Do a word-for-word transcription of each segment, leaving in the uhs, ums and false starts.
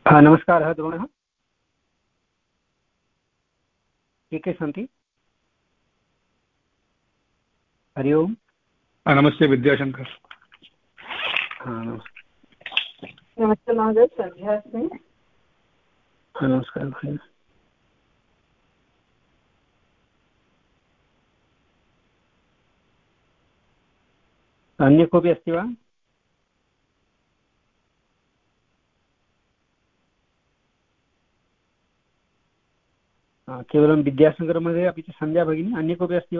नमस्कारः द्रोणः। के के सन्ति? हरि ओम्। नमस्ते विद्याशङ्कर। नमस्ते महोदय, श्रद्धा अस्मि। नमस्कारः भगिनी। अन्य कोऽपि अस्ति वा? केवलं विद्याशङ्करमहोदय अपि च सन्ध्या भगिनी, अन्य कोऽपि अस्ति वा?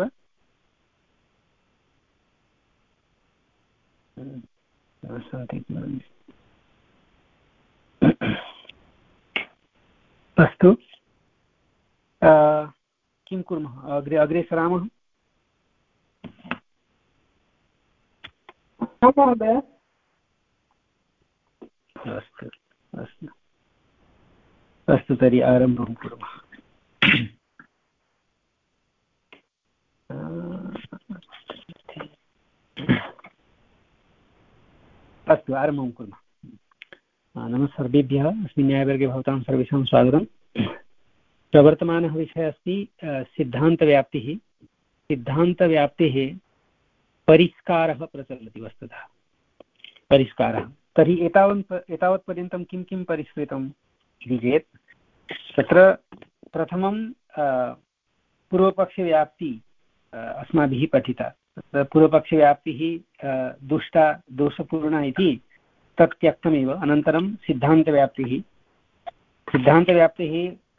सन्ति। अस्तु, किं कुर्मः? अग्रे अग्रे सरामः। महोदय। अस्तु अस्तु अस्तु, तर्हि आरम्भं कुर्मः। अस्तु, आरम्भं कुर्मः। नमः सर्वेभ्यः। अस्मिन् न्यायवर्गे भवतां सर्वेषां स्वागतं। प्रवर्तमानः विषयः अस्ति सिद्धान्तव्याप्तिः। सिद्धान्तव्याप्तेः परिष्कारः प्रचलति वस्तुतः। परिष्कारः तर्हि एतावत् एतावत्पर्यन्तं किं किं परिष्कृतम् इति चेत् तत्र प्रथमं पूर्वपक्षव्याप्ति अस्माभिः पठिता। तत्र पूर्वपक्षव्याप्तिः दुष्टा दोषपूर्णा इति तत् त्यक्तमेव। अनन्तरं सिद्धान्तव्याप्तिः सिद्धान्तव्याप्तिः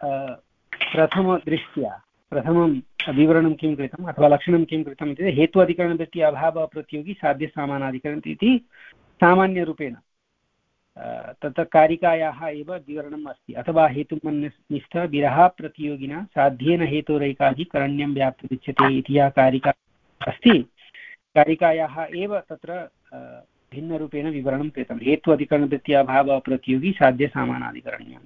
प्रथमदृष्ट्या प्रथमं विवरणं किं कृतम् अथवा लक्षणं किं कृतम् इति हेतु अधिकरणदृष्ट्या अभावः अप्रतियोगी साध्यसामानाधिकरणम् इति सामान्यरूपेण तत्र कारिकायाः एव विवरणम् अस्ति। अथवा हेतुमन्यनिष्ठ विरहाप्रतियोगिना साध्येन हेतोरैकाधिकरण्यं व्याप्तुच्यते इति या कारिका अस्ति, कारिकायाः एव तत्र भिन्नरूपेण विवरणं कृतं। हेतु अधिकरणदृष्ट्या अभावः अप्रतियोगी साध्यसामानाधिकरण्यम्।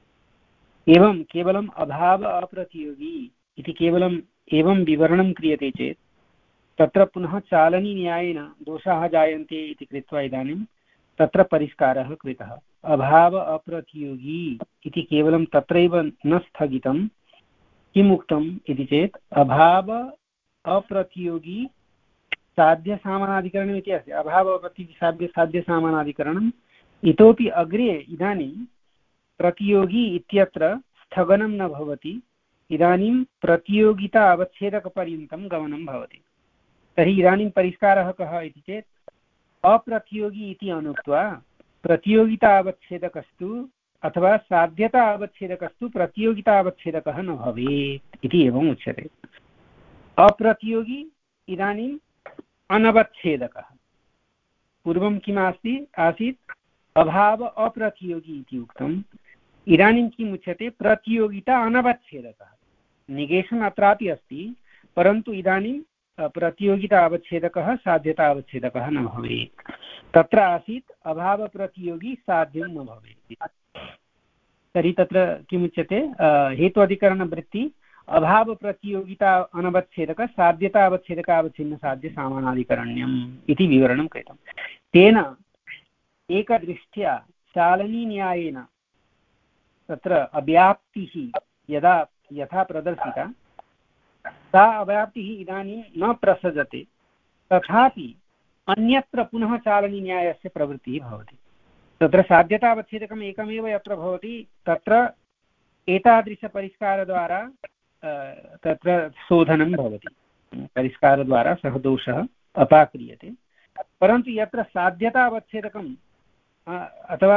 एवं केवलम् अभाव अप्रतियोगी इति केवलम् एवं विवरणं क्रियते चेत् तत्र पुनः चालनीन्यायेन दोषाः जायन्ते इति कृत्वा इदानीं तत्र परिष्कारः कृतः। अभाव अप्रतियोगी इति केवलं तत्रैव न स्थगितं। किम् उक्तम् इति चेत् अभाव अप्रतियोगी साध्यसामानाधिकरणम् इति अस्ति। अभाव अप्रतियोगी साध्य साध्यसामानाधिकरणम् इतोपि अग्रे इदानीं प्रतियोगी इत्यत्र स्थगनं न भवति। इदानीं प्रतियोगिता अवच्छेदकपर्यन्तं गमनं भवति। तर्हि इदानीं परिष्कारः कः इति चेत् अप्रतियोगी इति अनुक्त्वा प्रतियोगिता अवच्छेदकस्तु अथवा साध्यता अवच्छेदकस्तु प्रतियोगिता अवच्छेदकः न भवेत् इति एवम् उच्यते। अप्रतियोगी इदानीम् अनवच्छेदकः। पूर्वं किम् अस्ति आसीत् अभाव अप्रतियोगी इति उक्तम्। इदानीं किम् उच्यते प्रतियोगिता अनवच्छेदकः। निगेशन् अत्रापि अस्ति, परन्तु इदानीं प्रतियोगिता अवच्छेदकः साध्यता अवच्छेदकः न भवेत्। तत्र आसीत् अभावप्रतियोगी साध्यं न भवेत्। तर्हि तत्र किमुच्यते हेतु अधिकरणवृत्ति अभावप्रतियोगिता अनवच्छेदक साध्यता अवच्छेदक अवच्छिन्न साध्य सामानाधिकरण्यम् इति विवरणं कृतं। तेन एकदृष्ट्या चालनीन्यायेन तत्र अव्याप्तिः यदा यथा प्रदर्शिता सा अव्याप्तिः इदानीं न प्रसजते, तथापि अन्यत्र पुनः चालनीन्यायस्य प्रवृत्तिः भवति। तत्र साध्यतावच्छेदकम् एकमेव यत्र भवति तत्र एतादृशपरिष्कारद्वारा तत्र शोधनं भवति। परिष्कारद्वारा सः दोषः अपाक्रियते। परन्तु यत्र साध्यतावच्छेदकम् अथवा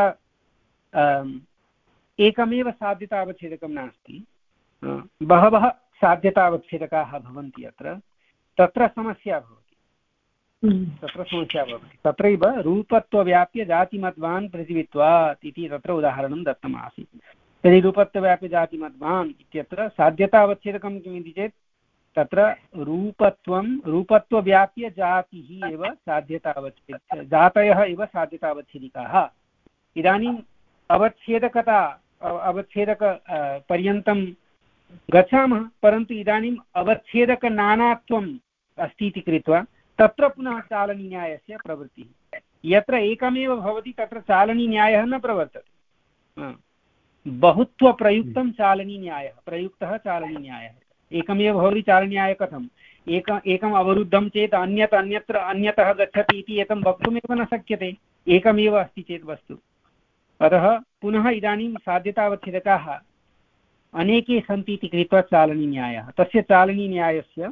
एकमेव साध्यतावच्छेदकं नास्ति, बहवः साध्यतावच्छेदकाः भवन्ति अत्र, तत्र समस्या भवति। तत्र समस्या भवति तत्रैव रूपत्वव्याप्य जातिमद्वान् पृथिवीत्वात् इति तत्र उदाहरणं दत्तमासीत्। तर्हि रूपत्वव्याप्य जातिमद्वान् इत्यत्र साध्यतावच्छेदकं किम् इति चेत् तत्र रूपत्वं रूपत्वव्याप्य जातिः एव साध्यतावच्छेद जातयः एव साध्यतावच्छेदिकाः। इदानीम् अवच्छेदकता अवच्छेदक पर्यन्तं गच्छामः, परन्तु इदानीम् अवच्छेदकनानात्वम् अस्ति इति कृत्वा तत्र पुनः चालनीन्यायस्य प्रवृत्तिः। यत्र एकमेव भवति तत्र चालनीन्यायः न प्रवर्तते। बहुत्वप्रयुक्तं चालनीन्यायः, प्रयुक्तः चालनीन्यायः। एकमेव भवति चालनीन्यायः कथम्? एक एकम् अवरुद्धं चेत् अन्यत् अन्यत्र अन्यतः गच्छति इति एतं वक्तुमेव न शक्यते, एकमेव अस्ति चेत् वस्तु। अतः पुनः इदानीं साध्यतावच्छेदकाः अनेके सन्ति इति कृत्वा चालनीन्यायः। तस्य चालनीन्यायस्य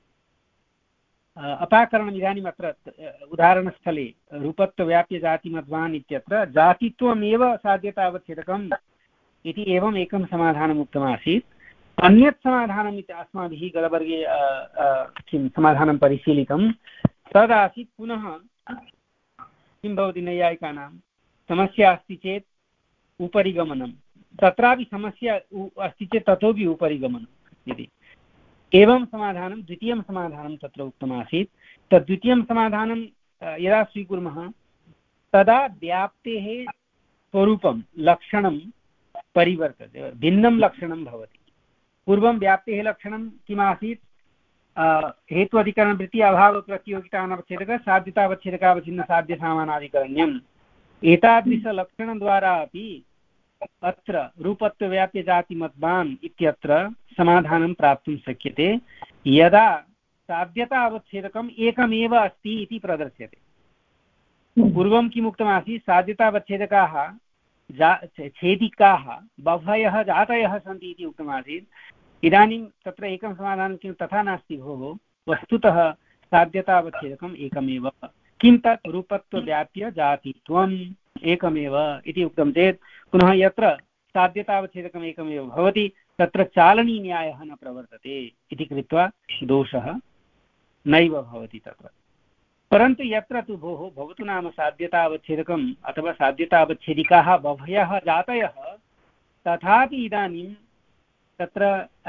अपाकरणम् इदानीम् अत्र उदाहरणस्थले रूपत्वव्याप्यजातिमध्वान् इत्यत्र जातित्वमेव साध्यतावच्छेदकम् इति एवम् एकं समाधानम् उक्तमासीत्। अन्यत् समाधानम् इति अस्माभिः गतवर्गे किं समाधानं परिशीलितं तदासीत् पुनः किं भवति नैयायिकानां समस्या अस्ति चेत् उपरि गमनं, तत्रापि समस्या अस्ति चेत् ततोपि उपरि गमनम् इति। एवं समाधानं द्वितीयं समाधानं तत्र उक्तमासीत्। तद्वितीयं समाधानं यदा स्वीकुर्मः तदा व्याप्तेः स्वरूपं लक्षणं परिवर्तते, भिन्नं लक्षणं भवति। पूर्वं व्याप्तेः लक्षणं किमासीत्? हेत्वधिकरणवृत्ति अभावप्रतियोगितानवच्छेदक साध्यतावच्छेदकावच्छिन्नसाध्यसामानाधिकरण्यम्। एतादृशलक्षणद्वारा अपि अत्र रूपत्वव्याप्यजातिमत्वान् इत्यत्र समाधानं प्राप्तुं शक्यते यदा साध्यता अवच्छेदकम् एकमेव अस्ति इति प्रदर्श्यते। पूर्वं किम् उक्तमासीत्? साध्यतावच्छेदकाः जा छेदिकाः बह्वयः जातयः सन्ति इति उक्तमासीत्। इदानीं तत्र एकं समाधानं किं तथा नास्ति भोः, वस्तुतः साध्यतावच्छेदकम् एकमेव। किं तत्? रूपत्वव्याप्य जातित्वम् एकमेव इति उक्तं चेत् पुनः यत्र साध्यतावच्छेदकम् एकमेव भवति तत्र चालनीन्यायः न प्रवर्तते इति कृत्वा दोषः नैव भवति तत्र। परन्तु यत्र तु भोः भवतु नाम साध्यतावच्छेदकम् अथवा साध्यतावच्छेदिकाः बह्वयः जातयः, तथापि इदानीं तत्र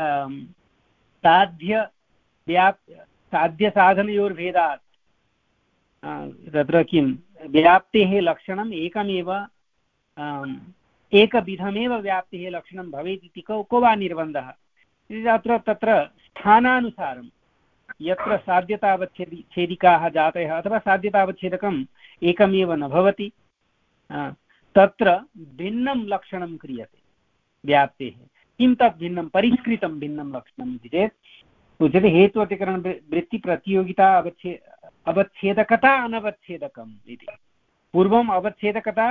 साध्य व्याप् साध्यसाधनयोर्भेदात् तत्र किं व्याप्तेः लक्षणम् एकमेव, एकविधमेव व्याप्तेः लक्षणं भवेत् इति को को वा निर्बन्धः? अत्र तत्र स्थानानुसारं यत्र साध्यतावच्छेदि छेदिकाः जातयः अथवा साध्यतावच्छेदकम् एकमेव न भवति तत्र भिन्नं लक्षणं क्रियते व्याप्तेः। किं तत् भिन्नं? परिष्कृतं भिन्नं लक्षणम् इति चेत् उच्यते हेत्वतिकरणवृत्तिप्रतियोगिता अवच्छे अवच्छेदकता अनवच्छेदकम् इति। पूर्वम् अवच्छेदकता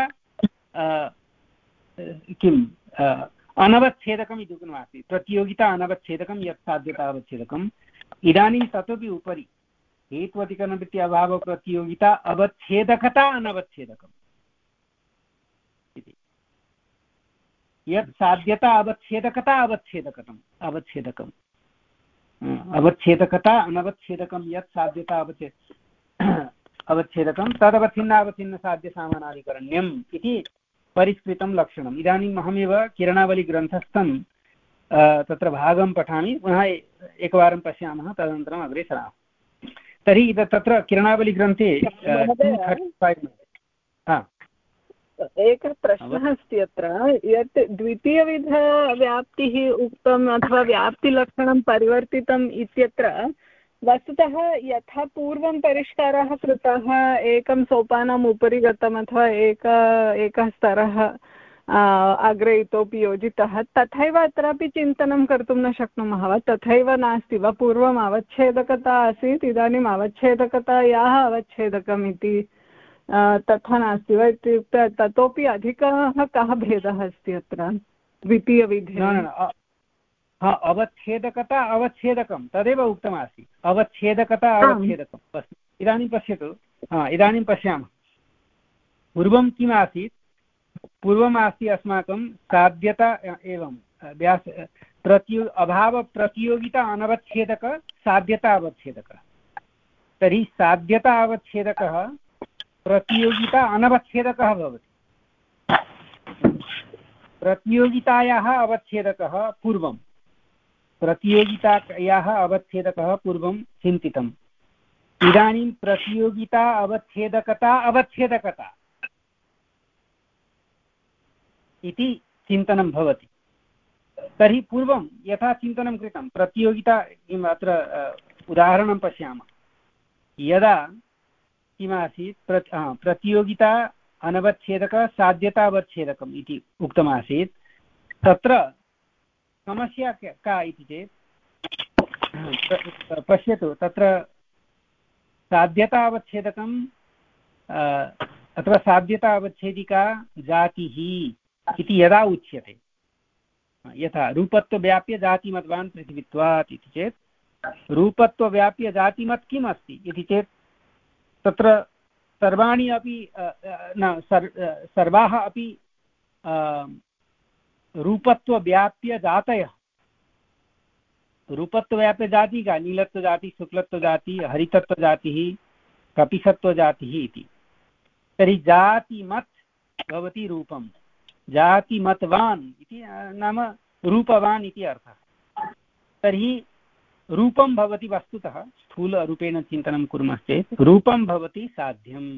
किम् अनवच्छेदकम् इति उक्तमासीत्, प्रतियोगिता अनवच्छेदकं यत् साध्यता अवच्छेदकम्। इदानीं ततोपि उपरि हेत्वतिकरणवृत्ति अभावप्रतियोगिता अवच्छेदकता अनवच्छेदकम् इति। यत् साध्यता अवच्छेदकता अवच्छेदकतम् अवच्छेदकम् अवच्छेदकता अनवच्छेदकं यत् साध्यता अवच्छे अवच्छेदकं तदवच्छिन्नावच्छिन्नसाध्यसामानाधिकरण्यम् इति परिष्कृतं लक्षणम्। इदानीम् अहमेव किरणावलिग्रन्थस्थं तत्र भागं पठामि, पुनः एकवारं पश्यामः, तदनन्तरम् अग्रे सरामः। तर्हि तत्र किरणावलिग्रन्थे एकः प्रश्नः अस्ति अत्र, यत् द्वितीयविधव्याप्तिः उक्तम् अथवा व्याप्तिलक्षणं परिवर्तितम् इत्यत्र वस्तुतः यथा पूर्वं परिष्कारः कृतः, एकं सोपानम् उपरि गतम् अथवा एक एकः स्तरः अग्रे इतोपि योजितः, तथैव अत्रापि चिन्तनं कर्तुं न शक्नुमः वा? तथैव नास्ति वा? पूर्वम् अवच्छेदकता आसीत्, इदानीम् अवच्छेदकतायाः अवच्छेदकम् इति तथा नास्ति वा? इत्युक्ते ततोपि अधिकः कः भेदः अस्ति अत्र द्वितीयविधे? अवच्छेदकता अवच्छेदकं तदेव उक्तमासीत्, अवच्छेदकता अवच्छेदकम्। इदानीं पश्यतु, इदानीं पश्यामः पूर्वं किम् आसीत्? पूर्वम् आसीत् अस्माकं साध्यता एवं व्यास प्रतियो अभावप्रतियोगिता अनवच्छेदक साध्यता अवच्छेदकः। तर्हि साध्यता अवच्छेदकः प्रतियोगिता अनवच्छेदकः भवति। प्रतियोगितायाः अवच्छेदकः पूर्वं प्रतियोगितायाः अवच्छेदकः पूर्वं चिन्तितम्। इदानीं प्रतियोगिता अवच्छेदकता अवच्छेदकता इति चिन्तनं भवति। तर्हि पूर्वं यथा चिन्तनं कृतं प्रतियोगिता, किम् अत्र उदाहरणं पश्यामः, यदा किमासीत् प्र प्रतियोगिता अनवच्छेदक साध्यतावच्छेदकम् इति उक्तमासीत्। तत्र समस्या का इति चेत् पश्यतु, तत्र साध्यतावच्छेदकं अथवा साध्यतावच्छेदिका जातिः इति यदा उच्यते, यथा रूपत्वव्याप्य जातिमद्वान् पृथिवीत्वात् इति चेत् रूपत्वव्याप्य जातिमत् किम् अस्ति इति चेत् तत्र सर्वाणि अपि न सर्वाः अपि रूपत्वव्याप्य जातयः। रूपत्वव्याप्यजातिः का नीलत्वजातिः, शुक्लत्वजातिः, हरितत्वजातिः, कपिसत्वजातिः इति। तर्हि जातिमत् भवति रूपं, जातिमत्वान् इति नाम रूपवान् इति अर्थः। तर्हि रूपं भवति वस्तुतः स्थूलरूपेण चिन्तनं कुर्मश्चेत् रूपं भवति साध्यं,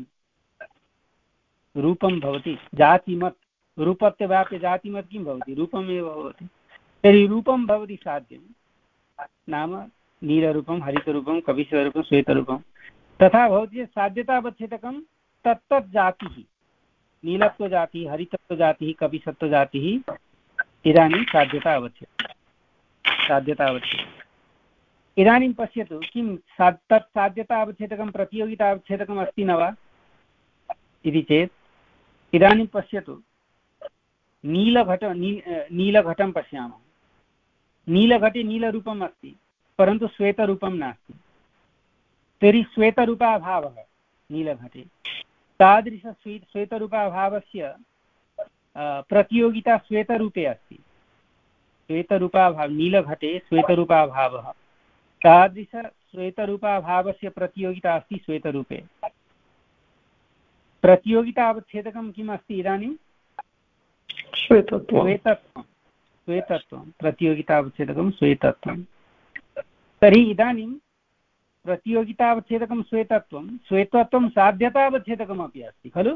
रूपं भवति जातिमत्, रूपत्वव्याप्य जातिमत् किं भवति, रूपमेव भवति। तर्हि रूपं भवति साध्यं नाम नीलरूपं, हरितरूपं, कपिशरूपं, श्वेतरूपं। तथा भवति चेत् साध्यतावच्छेदकं तत्तत् जातिः, नीलत्वजातिः, हरितत्वजातिः, कपिसत्वजातिः, इदानीं साध्यता अवच्छेदः, साध्यता अवच्छेदः। इदानीं पश्यतु, किं सा तत् साध्यतावच्छेदकं प्रतियोगितावच्छेदकम् अस्ति न वा इति चेत् इदानीं पश्यतु, नीलघट नी नीलघटं पश्यामः, नीलघटे नीलरूपम् अस्ति परन्तु श्वेतरूपं नास्ति। तर्हि श्वेतरूपाभावः नीलघटे, तादृश श्वे श्वेतरूपाभावस्य प्रतियोगिता श्वेतरूपे अस्ति। श्वेतरूपाभाव नीलघटे श्वेतरूपाभावः, तादृश श्वेतरूपाभावस्य प्रतियोगिता अस्ति श्वेतरूपे। प्रतियोगितावच्छेदकं किम् अस्ति इदानीं? श्वेतत्वं। श्वेतत्वं, श्वेतत्वं प्रतियोगितावच्छेदकं श्वेतत्वं। तर्हि इदानीं प्रतियोगितावच्छेदकं श्वेतत्वं, श्वेतत्वं साध्यतावच्छेदकमपि अस्ति खलु?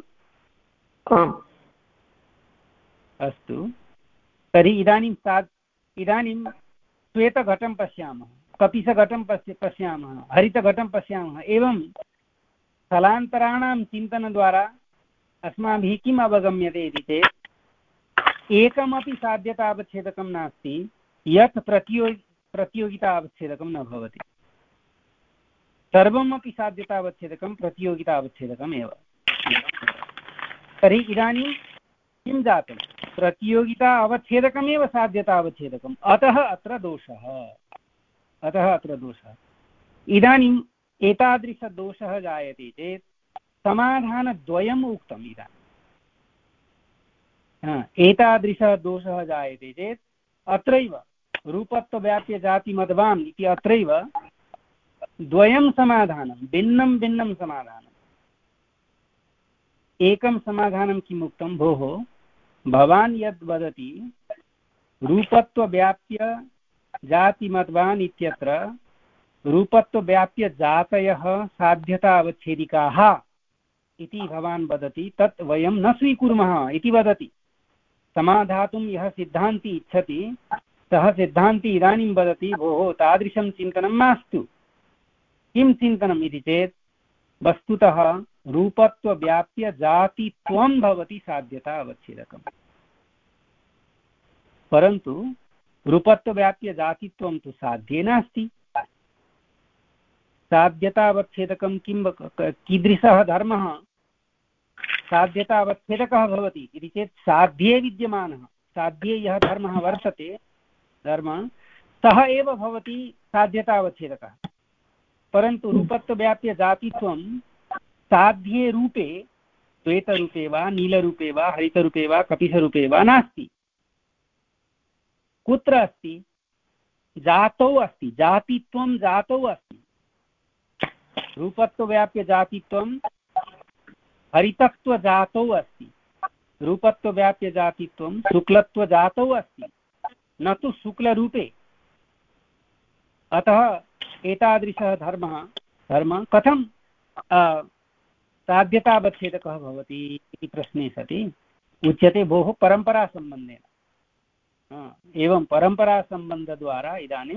अस्तु, तर्हि इदानीं सा इदानीं श्वेतघटं पश्यामः, कपिशघटं पश्य पश्यामः हरितघटं पश्यामः। एवं स्थलान्तराणां चिन्तनद्वारा अस्माभिः किम् अवगम्यते इति चेत् एकमपि साध्यतावच्छेदकं नास्ति यत् प्रतियोगि प्रतियोगितावच्छेदकं न भवति। सर्वमपि साध्यतावच्छेदकं प्रतियोगितावच्छेदकम् एव। तर्हि इदानीं किं जातं? प्रतियोगिता अवच्छेदकमेव साध्यतावच्छेदकम्, अतः अत्र दोषः, अतः अत्र दोषः। इदानीम् एतादृशदोषः जायते चेत् समाधानद्वयम् उक्तम्। इदानीं एतादृशः दोषः जायते चेत् अत्रैव रूपत्वव्याप्यजातिमद्वान् इति अत्रैव द्वयं समाधानं, भिन्नं भिन्नं समाधानम्। एकं समाधानं किम् उक्तं? भोः, भवान् यद् वदति रूपत्वव्याप्य जातिमद्वान् इत्यत्र रूपत्वव्याप्य जातयः साध्यता अवच्छेदिकाः इति भवान् वदति, तत् वयं न स्वीकुर्मः इति वदति। समाधातुं यः सिद्धान्ती इच्छति सः सिद्धान्ती इदानीं वदति, भोः तादृशं चिन्तनं मास्तु। किं चिन्तनम् इति चेत् वस्तुतः रूपत्वव्याप्य जातित्वं भवति साध्यता अवच्छेदकम्, परन्तु रूपत्वव्याप्य जातित्वं तु साध्ये नास्ति। साध्यतावच्छेदकं किं कीदृशः धर्मः साध्यतावच्छेदकः भवति इति चेत् साध्ये विद्यमानः, साध्ये यः धर्मः वर्तते धर्मः, सः एव भवति साध्यतावच्छेदकः। परन्तु रूपत्वव्याप्य जातित्वं साध्ये रूपे, श्वेतरूपे वा नीलरूपे वा हरितरूपे वा कपिशरूपे वा नास्ति। कुत्र अस्ति? जातौ अस्ति, जातित्वं जातौ अस्ति। रूपत्वव्याप्य जातित्वं हरितत्वजातौ अस्ति, रूपत्वव्याप्य जातित्वं शुक्लत्वजातौ अस्ति, न तु शुक्लरूपे। अतः एतादृशः धर्मः धर्मः कथं साध्यतावच्छेदकः भवति इति प्रश्ने सति उच्यते, भोः परम्परासम्बन्धेन। एवं परम्परासम्बन्धद्वारा इदानीं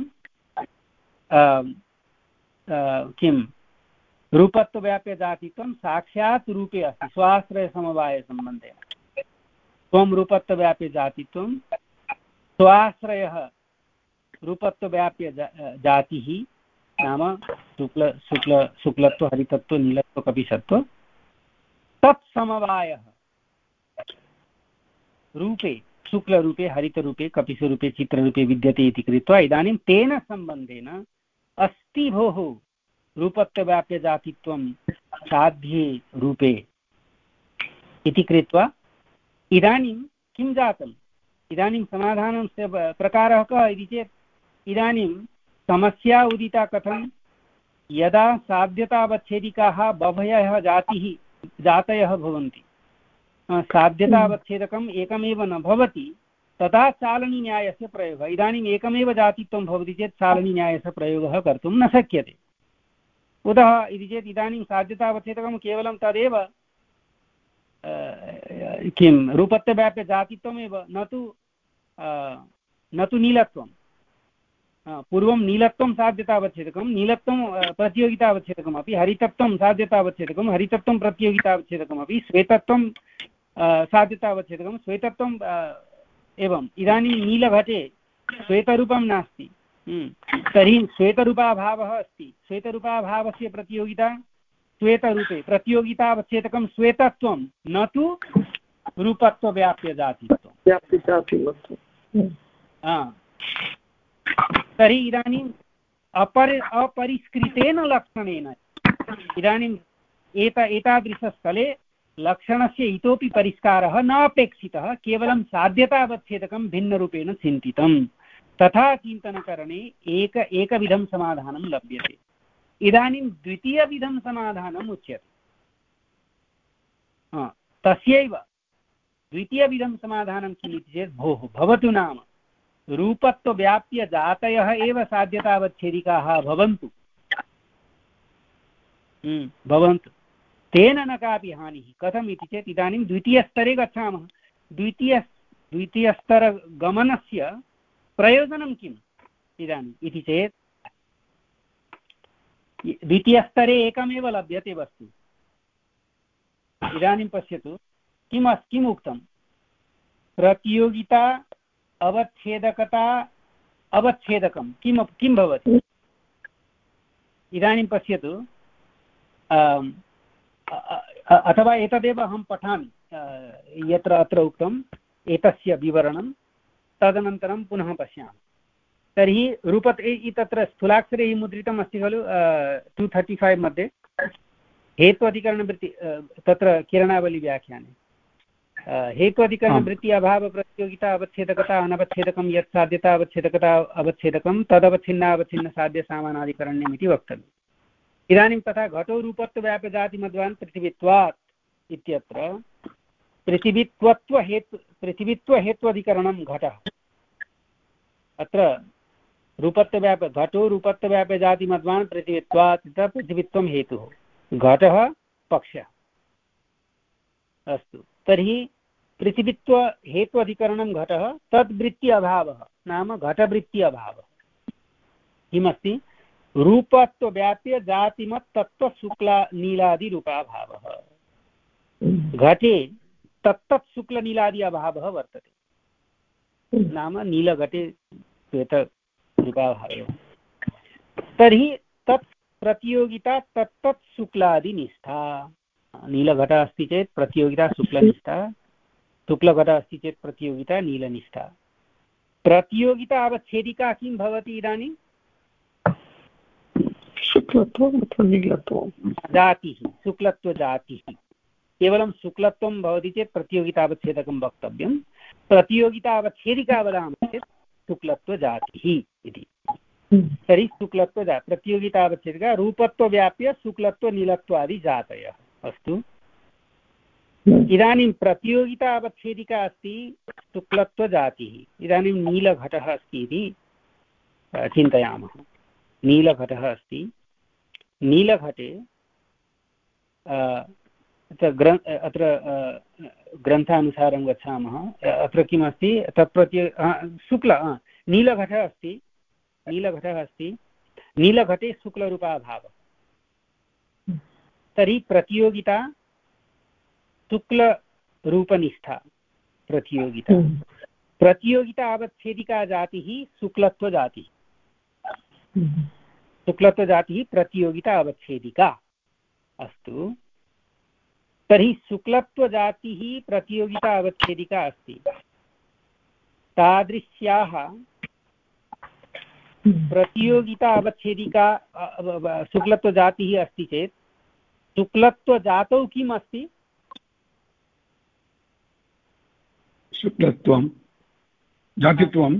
किं रूपत्वव्याप्यजातित्वं साक्षात् रूपे अस्ति स्वाश्रयसमवायसम्बन्धेन। त्वं रूपत्वव्याप्यजातित्वं स्वाश्रयः रूपत्वव्याप्य जातिः नाम शुक्ल शुक्ल शुक्लत्व हरितत्व नीलत्व कपिशत्व तत्समवायः रूपे शुक्लरूपे हरितरूपे कपिशरूपे चित्ररूपे विद्यते इति कृत्वा इदानीं तेन सम्बन्धेन अस्ति भोः रूपत्वव्याप्यजातित्वं साध्ये रूपे इति कृत्वा इदानीं किं जातम् इदानीं समाधानस्य प्रकारः कः इति चेत् इदानीं समस्या उदिता कथं यदा साध्यतावच्छेदिकाः बह्व्यः जातिः जातयः भवन्ति साध्यतावच्छेदकम् एकमेव न भवति तदा चालनीन्यायस्य प्रयोगः इदानीम् एकमेव जातित्वं भवति चेत् चालनीन्यायस्य प्रयोगः कर्तुं न शक्यते कुतः इति चेत् इदानीं साध्यतावच्छेदकं केवलं तदेव किं रूपत्वव्याप्यजातित्वमेव न तु न तु नीलत्वं पूर्वं नीलत्वं साध्यतावच्छेदकं नीलत्वं प्रतियोगितावच्छेदकमपि हरितत्वं साध्यतावच्छेदकं हरितत्वं प्रतियोगितावच्छेदकमपि श्वेतत्वं साध्यतावच्छेदकं श्वेतत्वं एवम् इदानीं नीलघटे श्वेतरूपं नास्ति तर्हि श्वेतरूपाभावः अस्ति श्वेतरूपाभावस्य प्रतियोगिता श्वेतरूपे प्रतियोगितावच्छेदकं श्वेतत्वं न तु रूपत्वव्याप्यजातित्वं तर्हि इदानीम् अपरि अपरिष्कृतेन लक्षणेन इदानीम् एत एतादृशस्थले लक्षणस्य इतोपि परिष्कारः न अपेक्षितः केवलं साध्यतावच्छेदकं भिन्नरूपेण चिन्तितं तथा चिन्तनकरणे एक एकविधं समाधानं लभ्यते इदानीं द्वितीयविधं समाधानम् उच्यते तस्यैव द्वितीयविधं समाधानं किम् इति चेत् भोः भवतु नाम रूपत्वव्याप्यजातयः एव साध्यतावच्छेदिकाः भवन्तु भवन्तु तेन न कापि हानिः कथम् इति चेत् इदानीं द्वितीयस्तरे गच्छामः द्वितीय द्वितीयस्तरगमनस्य प्रयोजनं किम् इदानीम् इति चेत् द्वितीयस्तरे एकमेव लभ्यते वस्तु इदानीं पश्यतु किम् अस्ति किम् उक्तं प्रतियोगिता अवच्छेदकता अवच्छेदकं किं किं भवति इदानीं पश्यतु अथवा एतदेव अहं पठामि यत्र अत्र उक्तम् एतस्य विवरणं तदनन्तरं पुनः पश्यामः तर्हि रूपत् तत्र स्थूलाक्षरे मुद्रितम् अस्ति खलु टु थर्टि फैव् मध्ये हेत्वधिकरणवृत्ति तत्र किरणावलिव्याख्याने हेत्वधिकरणवृत्ति अभाव प्रतियोगिता अवच्छेदकता अनवच्छेदकं यत् साध्यता अवच्छेदकता अवच्छेदकं तदवच्छिन्नावच्छिन्न साध्य सामानाधिकरण्यम् इति वक्तव्यम् इदानीं तथा घटो रूपत्वव्याप्यजातिमद्वान् पृथिवीत्वात् इत्यत्र पृथिवीत्वत्व हेतु पृथिवीत्वहेत्वधिकरणं घटः अत्र रूपत्वव्याप्य घटो रूपत्वव्याप्यजातिमद्वान् पृथिवीत्वात् इति पृथिवीत्वं हेतुः घटः पक्षः अस्तु तर्हि पृथिवीत्वहेत्वधिकरणं घटः तद्वृत्ति अभावः नाम घटवृत्ति अभावः किमस्ति रूपत्वव्याप्य जातिमत् तत्त्व शुक्ला नीलादि रूपाभावः घटे तत्तत् शुक्ल नीलादि अभावः वर्तते नाम नीलघटे श्वेत रूपाभावः तर्हि तत् प्रतियोगिता तत्तत् शुक्लादिनिष्ठा नीलघटः अस्ति चेत् प्रतियोगिता शुक्लनिष्ठा शुक्लघटः अस्ति चेत् प्रतियोगिता नीलनिष्ठा प्रतियोगिता अवच्छेदिका किं भवति इदानीं शुक्लत्वम् अथवा नीलत्वं जातिः शुक्लत्वजातिः केवलं शुक्लत्वं भवति चेत् प्रतियोगितावच्छेदकं वक्तव्यं प्रतियोगितावच्छेदिका वदामः चेत् शुक्लत्वजातिः इति तर्हि शुक्लत्वजा प्रतियोगितावच्छेदिका रूपत्वव्याप्य शुक्लत्वनीलत्वादि जातयः अस्तु इदानीं प्रतियोगिता अवच्छेदिका अस्ति शुक्लत्वजातिः इदानीं नीलघटः अस्ति इति चिन्तयामः नीलघटः अस्ति नीलघटे अत्र ग्रन्थानुसारं गच्छामः अत्र किमस्ति तत्प्रत्य शुक्ल नीलघटः अस्ति नीलघटः अस्ति नीलघटे शुक्लरूपाभावः तर्हि प्रतियोगिता शुक्लरूपनिष्ठा प्रतियोगिता प्रतियोगिता अवच्छेदिका जातिः शुक्लत्वजातिः। शुक्लत्वजातिः प्रतियोगिता अवच्छेदिका। अस्तु, तर्हि शुक्लत्वजातिः प्रतियोगिता अवच्छेदिका अस्ति। तादृश्याः प्रतियोगिता अवच्छेदिका शुक्लत्वजातिः अस्ति चेत् शुक्लत्वजातौ किम् अस्ति? शुक्लत्वं जातित्वं।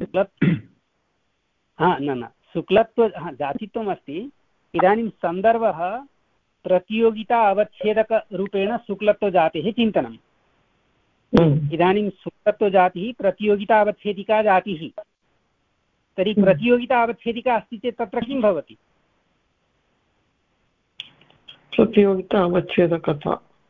हा न न शुक्लत्व जातित्वम् अस्ति। इदानीं सन्दर्भः प्रतियोगिता अवच्छेदकरूपेण शुक्लत्वजातेः चिन्तनम्। इदानीं शुक्लत्वजातिः प्रतियोगिता अवच्छेदिका जातिः। तर्हि प्रतियोगिता अवच्छेदिका अस्ति चेत् तत्र किं भवति? प्रतियोगिता अवच्छेदकता।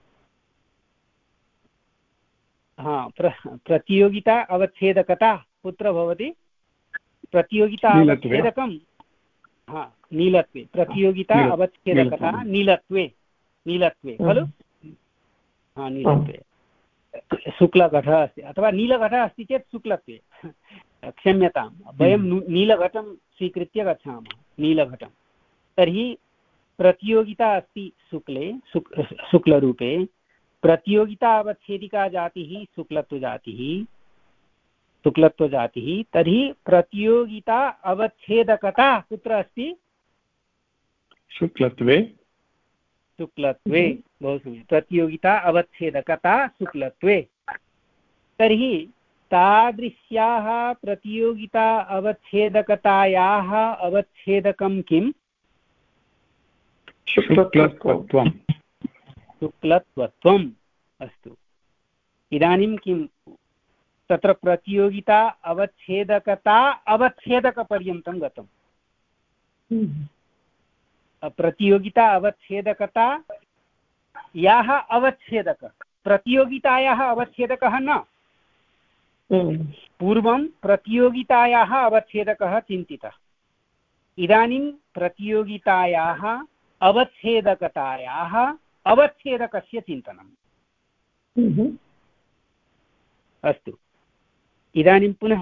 हा प्र प्रतियोगिता अवच्छेदकता कुत्र भवति? प्रतियोगिता अवच्छेदकं हा नीलत्वे। प्रतियोगिता अवच्छेदकता नीलत्वे नीलत्वे खलु? हा नीलत्वे। शुक्लघटः अस्ति अथवा नीलघटः अस्ति चेत् शुक्लत्वे। क्षम्यतां, वयं नीलघटं स्वीकृत्य गच्छामः। नीलघटं तर्हि प्रतियोगिता अस्ति शुक्ले शुक् शुक्लरूपे। प्रतियोगिता अवच्छेदिका जातिः शुक्लत्वजातिः शुक्लत्वजातिः। तर्हि प्रतियोगिता अवच्छेदकता कुत्र अस्ति? शुक्लत्वे। शुक्लत्वे, बहु सम्यक्। प्रतियोगिता अवच्छेदकता शुक्लत्वे। तर्हि तादृश्याः प्रतियोगिता अवच्छेदकतायाः अवच्छेदकं किम्? शुक्लत्वं। शुक्लत्वत्वम्। अस्तु, इदानीं किं तत्र प्रतियोगिता अवच्छेदकता अवच्छेदकपर्यन्तं गतम्। प्रतियोगिता अवच्छेदकता याः अवच्छेदक, प्रतियोगितायाः अवच्छेदकः न। पूर्वं प्रतियोगितायाः अवच्छेदकः चिन्तितः। इदानीं प्रतियोगितायाः अवच्छेदकतायाः अवच्छेदकस्य चिन्तनम्। अस्तु, इदानीं पुनः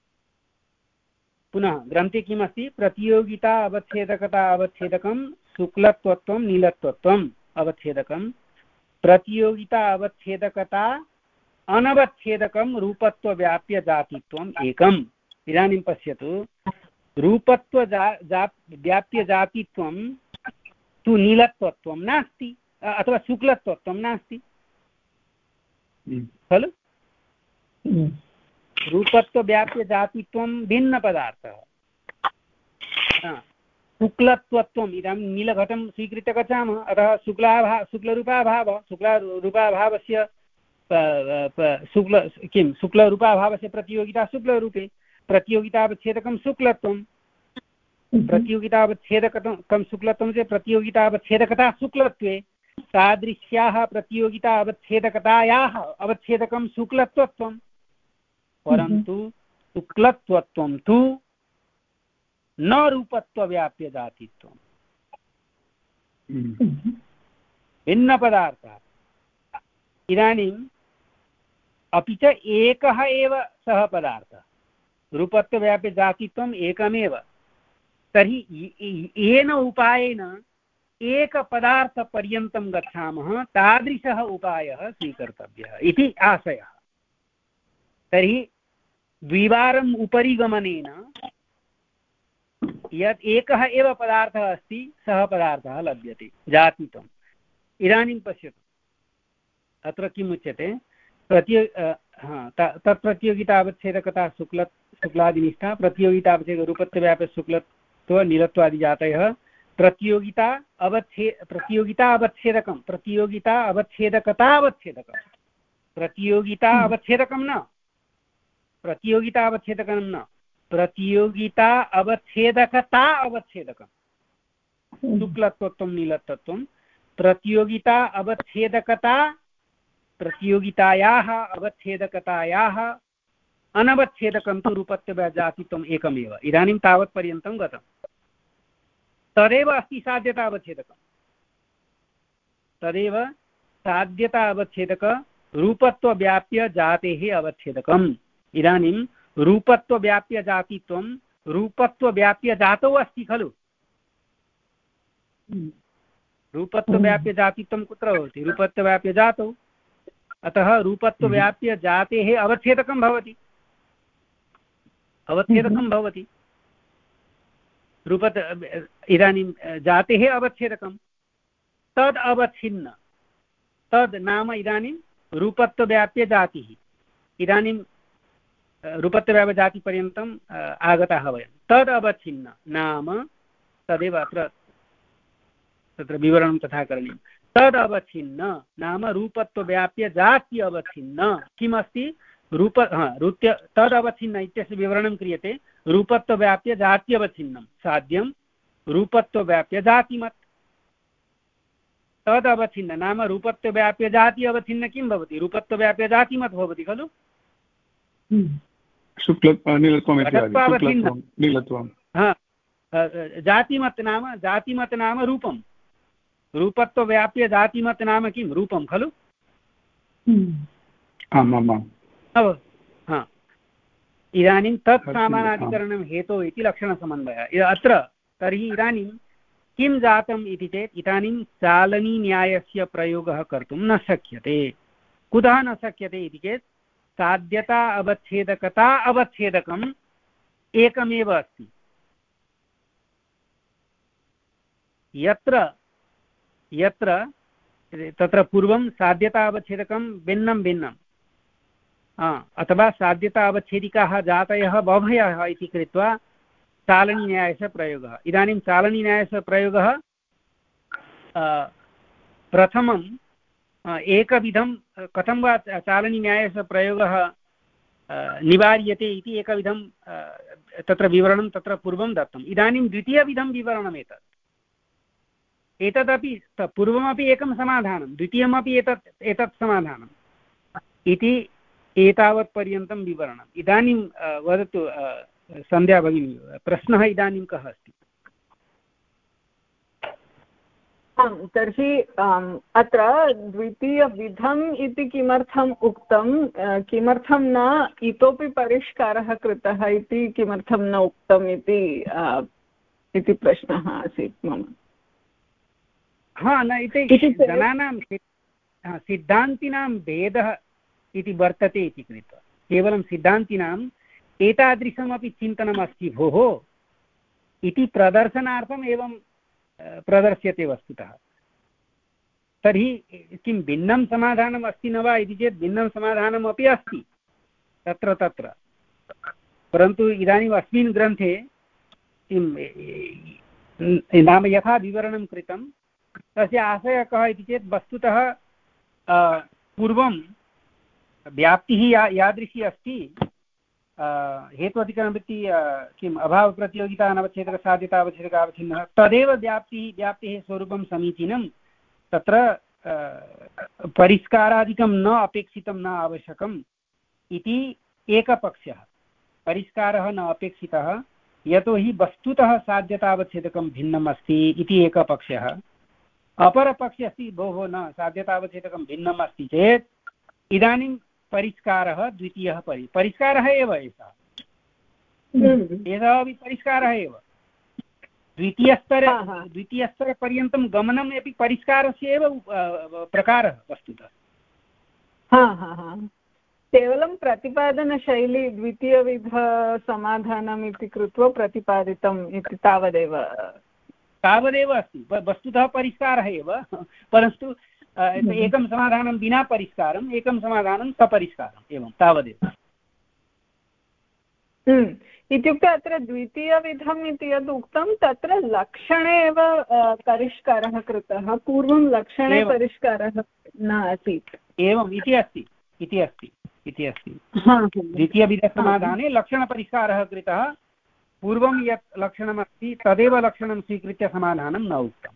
पुनः ग्रन्थे किमस्ति? प्रतियोगिता अवच्छेदकता अवच्छेदकं शुक्लत्वत्वं नीलत्वत्वम् अवच्छेदकं। प्रतियोगिता अवच्छेदकता अनवच्छेदकं रूपत्वव्याप्य जातित्वम् एकम्। इदानीं पश्यतु, रूपत्व जा, जा व्याप्य जातित्वं तु नीलत्वत्वं नास्ति अथवा शुक्लत्वत्वं नास्ति खलु? रूपत्वव्याप्य जातित्वं भिन्नपदार्थः। शुक्लत्वत्वम् इदानीं नीलघटं स्वीकृत्य गच्छामः, अतः शुक्लाभा शुक्लरूपाभावः शुक्लरूपाभावस्य शुक्ल किं शुक्लरूपाभावस्य प्रतियोगिता शुक्लरूपे। प्रतियोगितावच्छेदकं शुक्लत्वं। प्रतियोगितावच्छेदकं शुक्लत्वं चेत् प्रतियोगितावच्छेदकता शुक्लत्वे। तादृश्याः प्रतियोगिता अवच्छेदकतायाः अवच्छेदकं शुक्लत्वत्वं। परन्तु शुक्लत्वत्वं तु न रूपत्वव्याप्य जातित्वम्। भिन्नपदार्थः। इदानीम् अपि च एकः एव सः पदार्थः। रूपत्वव्याप्य जातित्वम् एकमेव। तर्हि येन उपायेन एकपदार्थपर्यन्तं गच्छामः तादृशः उपायः स्वीकर्तव्यः इति आशयः। तर्हि द्विवारम् उपरि गमनेन यत् एकः एव पदार्थः अस्ति सः पदार्थः लभ्यते, जातित्वम्। इदानीं पश्यतु, अत्र किम् उच्यते? प्रतियो तत् प्रतियोगितावच्छेदकता शुक्ल शुक्लादिनिष्ठा। प्रतियोगितावच्छेदरूपत्वव्याप्य शुक्लत्व नीलत्वादिजातयः। प्रतियोगिता अवच्छे प्रतियोगिता अवच्छेदकं प्रतियोगिता अवच्छेदकता अवच्छेदकं प्रतियोगिता अवच्छेदकं न प्रतियोगिता अवच्छेदकं न प्रतियोगिता अवच्छेदकता अवच्छेदकं। शुक्लत्वत्वं नीलत्वत्वं। प्रतियोगिता अवच्छेदकता प्रतियोगितायाः अवच्छेदकतायाः अनवच्छेदकं तु रूपत्वजातित्वम् एकमेव। इदानीं तावत्पर्यन्तं गतं। तदेव अस्ति साध्यता अवच्छेदकं। तदेव साध्यता अवच्छेदक रूपत्वव्याप्य जातेः अवच्छेदकम् इदानीं रूपत्वव्याप्यजातित्वं रूपत्वव्याप्यजातौ अस्ति खलु। रूपत्वव्याप्यजातित्वं कुत्र भवति? रूपत्वव्याप्यजातौ। अतः रूपत्वव्याप्यजातेः अवच्छेदकं भवति अवच्छेदकं भवति रूपत् इदानीं जातेः अवच्छेदकं तद् अवच्छिन्न तद् नाम इदानीं रूपत्वव्याप्यजातिः। इदानीं रूपत्वव्याप्यजातिपर्यन्तम् आगताः वयं। तद् अवच्छिन्न नाम तदेव अत्र तत्र विवरणं तथा करणीयं। तद् अवच्छिन्न नाम रूपत्वव्याप्यजाति अवच्छिन्न किमस्ति? रूप हा रूप्य तद् अवच्छिन्न इत्यस्य विवरणं क्रियते रूपत्वव्याप्यजात्यवच्छिन्नं साध्यं रूपत्वव्याप्यजातिमत्। तद् अवच्छिन्न नाम रूपत्वव्याप्यजाति अवच्छिन्न किं भवति? रूपत्वव्याप्यजातिमत् भवति खलु। जातिमत् नाम जातिमत् नाम रूपं रूपत्वव्याप्यजातिमत् नाम किं? रूपं खलु। हा इदानीं तत् सामानाधिकरणं हेतोः इति लक्षणसमन्वयः अत्र। तर्हि इदानीं किं जातम् इति चेत् इदानीं चालनीन्यायस्य प्रयोगः कर्तुं न शक्यते। कुतः न शक्यते इति चेत् साध्यता अवच्छेदकता अवच्छेदकम् एकमेव अस्ति। यत्र यत्र तत्र पूर्वं साध्यता अवच्छेदकं भिन्नं भिन्नं अथवा साध्यता अवच्छेदिकाः जातयः बभयः इति कृत्वा चालनीन्यायस्य प्रयोगः। इदानीं चालनीन्यायस्य प्रयोगः प्रथमं एकविधं कथं वा चालनीन्यायस्य प्रयोगः निवार्यते इति एकविधं तत्र विवरणं तत्र पूर्वं दत्तम्। इदानीं द्वितीयविधं विवरणम् एतत् एतदपि पूर्वमपि एकं समाधानं द्वितीयमपि एतत् एतत् समाधानम् इति एतावत्पर्यन्तं विवरणम्। इदानीं वदतु सन्ध्या भगिनी प्रश्नः इदानीं कः अस्ति? आम् तर्हि अत्र द्वितीयविधम् इति किमर्थम् उक्तं किमर्थं न इतोपि परिष्कारः कृतः इति किमर्थं न उक्तम् इति इति प्रश्नः आसीत् मम। हा न इति जनानां सिद्धान्तिनां भेदः इति वर्तते इति कृत्वा केवलं सिद्धान्तिनाम् एतादृशमपि चिन्तनमस्ति भोः इति प्रदर्शनार्थम् एवं प्रदर्श्यते वस्तुतः। तर्हि किं भिन्नं समाधानम् अस्ति न वा इति चेत् भिन्नं समाधानमपि अस्ति तत्र तत्र, परन्तु इदानीम् अस्मिन् ग्रन्थे किं नाम यथा विवरणं कृतं तस्य आशयः कः इति चेत् वस्तुतः पूर्वं व्याप्तिः या यादृशी अस्ति हेत्वधिकरणवृत्ति किम् अभावप्रतियोगिता अनवच्छेदकसाध्यता अवच्छेदक अवच्छिन्नः तदेव व्याप्तिः व्याप्तेः स्वरूपं समीचीनं तत्र परिष्कारादिकं न अपेक्षितं न आवश्यकम् इति एकपक्षः। परिष्कारः न अपेक्षितः यतोहि वस्तुतः साध्यतावच्छेदकं भिन्नम् अस्ति इति एकपक्षः। अपरपक्षे अस्ति भोः न साध्यतावच्छेदकं भिन्नम् अस्ति चेत् इदानीं परिष्कारः द्वितीयः परि परिष्कारः एव एषः एषः अपि परिष्कारः एव। द्वितीयस्तर द्वितीयस्तरपर्यन्तं गमनम् अपि परिष्कारस्य एव प्रकारः वस्तुतः। हा हा हा केवलं प्रतिपादनशैली द्वितीयविधसमाधानम् इति कृत्वा प्रतिपादितम् इति तावदेव तावदेव अस्ति। वस्तुतः परिष्कारः एव, परन्तु एकं समाधानं विना परिष्कारम् एकं समाधानं सपरिष्कारम् एवं तावदेव। इत्युक्ते अत्र द्वितीयविधम् इति यद् उक्तं तत्र लक्षणे एव परिष्कारः कृतः, पूर्वं लक्षणे परिष्कारः न आसीत् एवम् इति अस्ति इति अस्ति इति अस्ति द्वितीयविधसमाधाने लक्षणपरिष्कारः कृतः, पूर्वं यत् लक्षणमस्ति तदेव लक्षणं स्वीकृत्य समाधानं न उक्तम्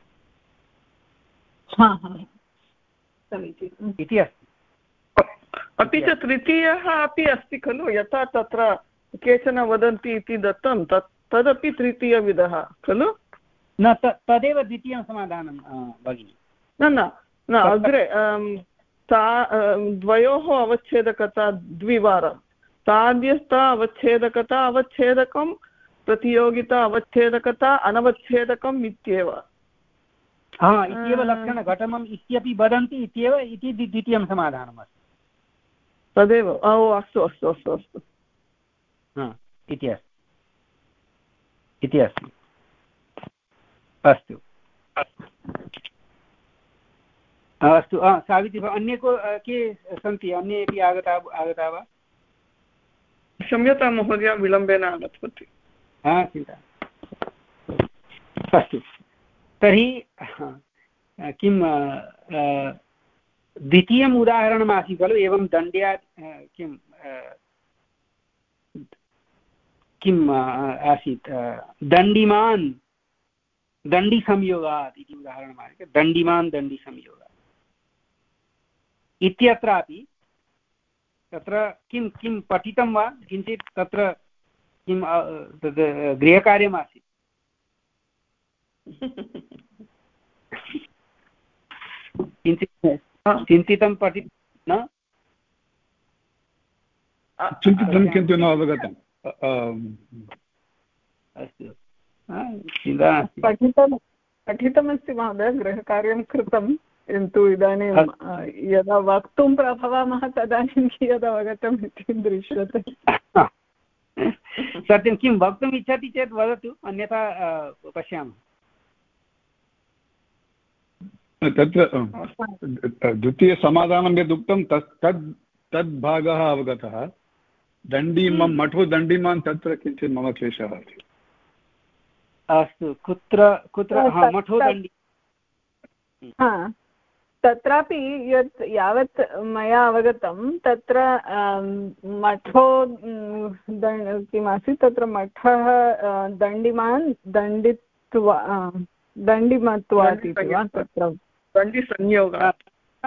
इति अस्ति। अपि च तृतीयः अपि अस्ति खलु, यथा तत्र केचन वदन्ति इति दत्तं तत् तदपि तृतीयविधः खलु न तदेव द्वितीयं समाधानं भगिनि। न न न अग्रे सा द्वयोः अवच्छेदकता द्विवारं साध्यता अवच्छेदकता अवच्छेदकं प्रतियोगिता अवच्छेदकता अनवच्छेदकम् इत्येव हा इत्येव लक्षण घटमम् इत्यपि वदन्ति इत्येव इति द्वितीयं समाधानमस्ति तदेव ओ अस्तु अस्तु अस्तु अस्तु हा इति अस्ति इति अस्ति अस्तु अस्तु सावित्री अन्ये को के सन्ति अन्येपि आगता आगता वा क्षम्यतां महोदय विलम्बेन आगतवती हा चिन्ता अस्तु तर्हि किं द्वितीयम् उदाहरणमासीत् खलु एवं दण्ड्या किं किम् आसीत् दण्डिमान् दण्डिसंयोगात् इति उदाहरणमासीत् दण्डिमान् दण्डिसंयोगात् इत्यत्रापि तत्र किं किं पठितं वा किञ्चित् तत्र किं तद् गृहकार्यमासीत् किञ्चित् चिन्तितं पठितं न चिन्तितं किन्तु न अवगतम् अस्तु चिन्ता पठितं पठितमस्ति महोदय गृहकार्यं कृतं किन्तु इदानीं यदा वक्तुं प्रभवामः तदानीं कियद् अवगतम् इति दृश्यते सत्यं किं वक्तुम् इच्छति चेत् वदतु अन्यथा पश्यामः तत्र द्वितीयसमाधानं यद् उक्तं तत् तद् तद्भागः अवगतः दण्डीमं मठो दण्डीमान् तत्र किञ्चित् मम क्लेशः अस्ति अस्तु कुत्र कुत्र मठो दण्डी तत्रापि यत् यावत् मया अवगतं तत्र मठो किमासीत् तत्र मठः दण्डिमान् दण्डित्वा दण्डिमत्वात् इति वा तत्र दण्डिसंयोगात्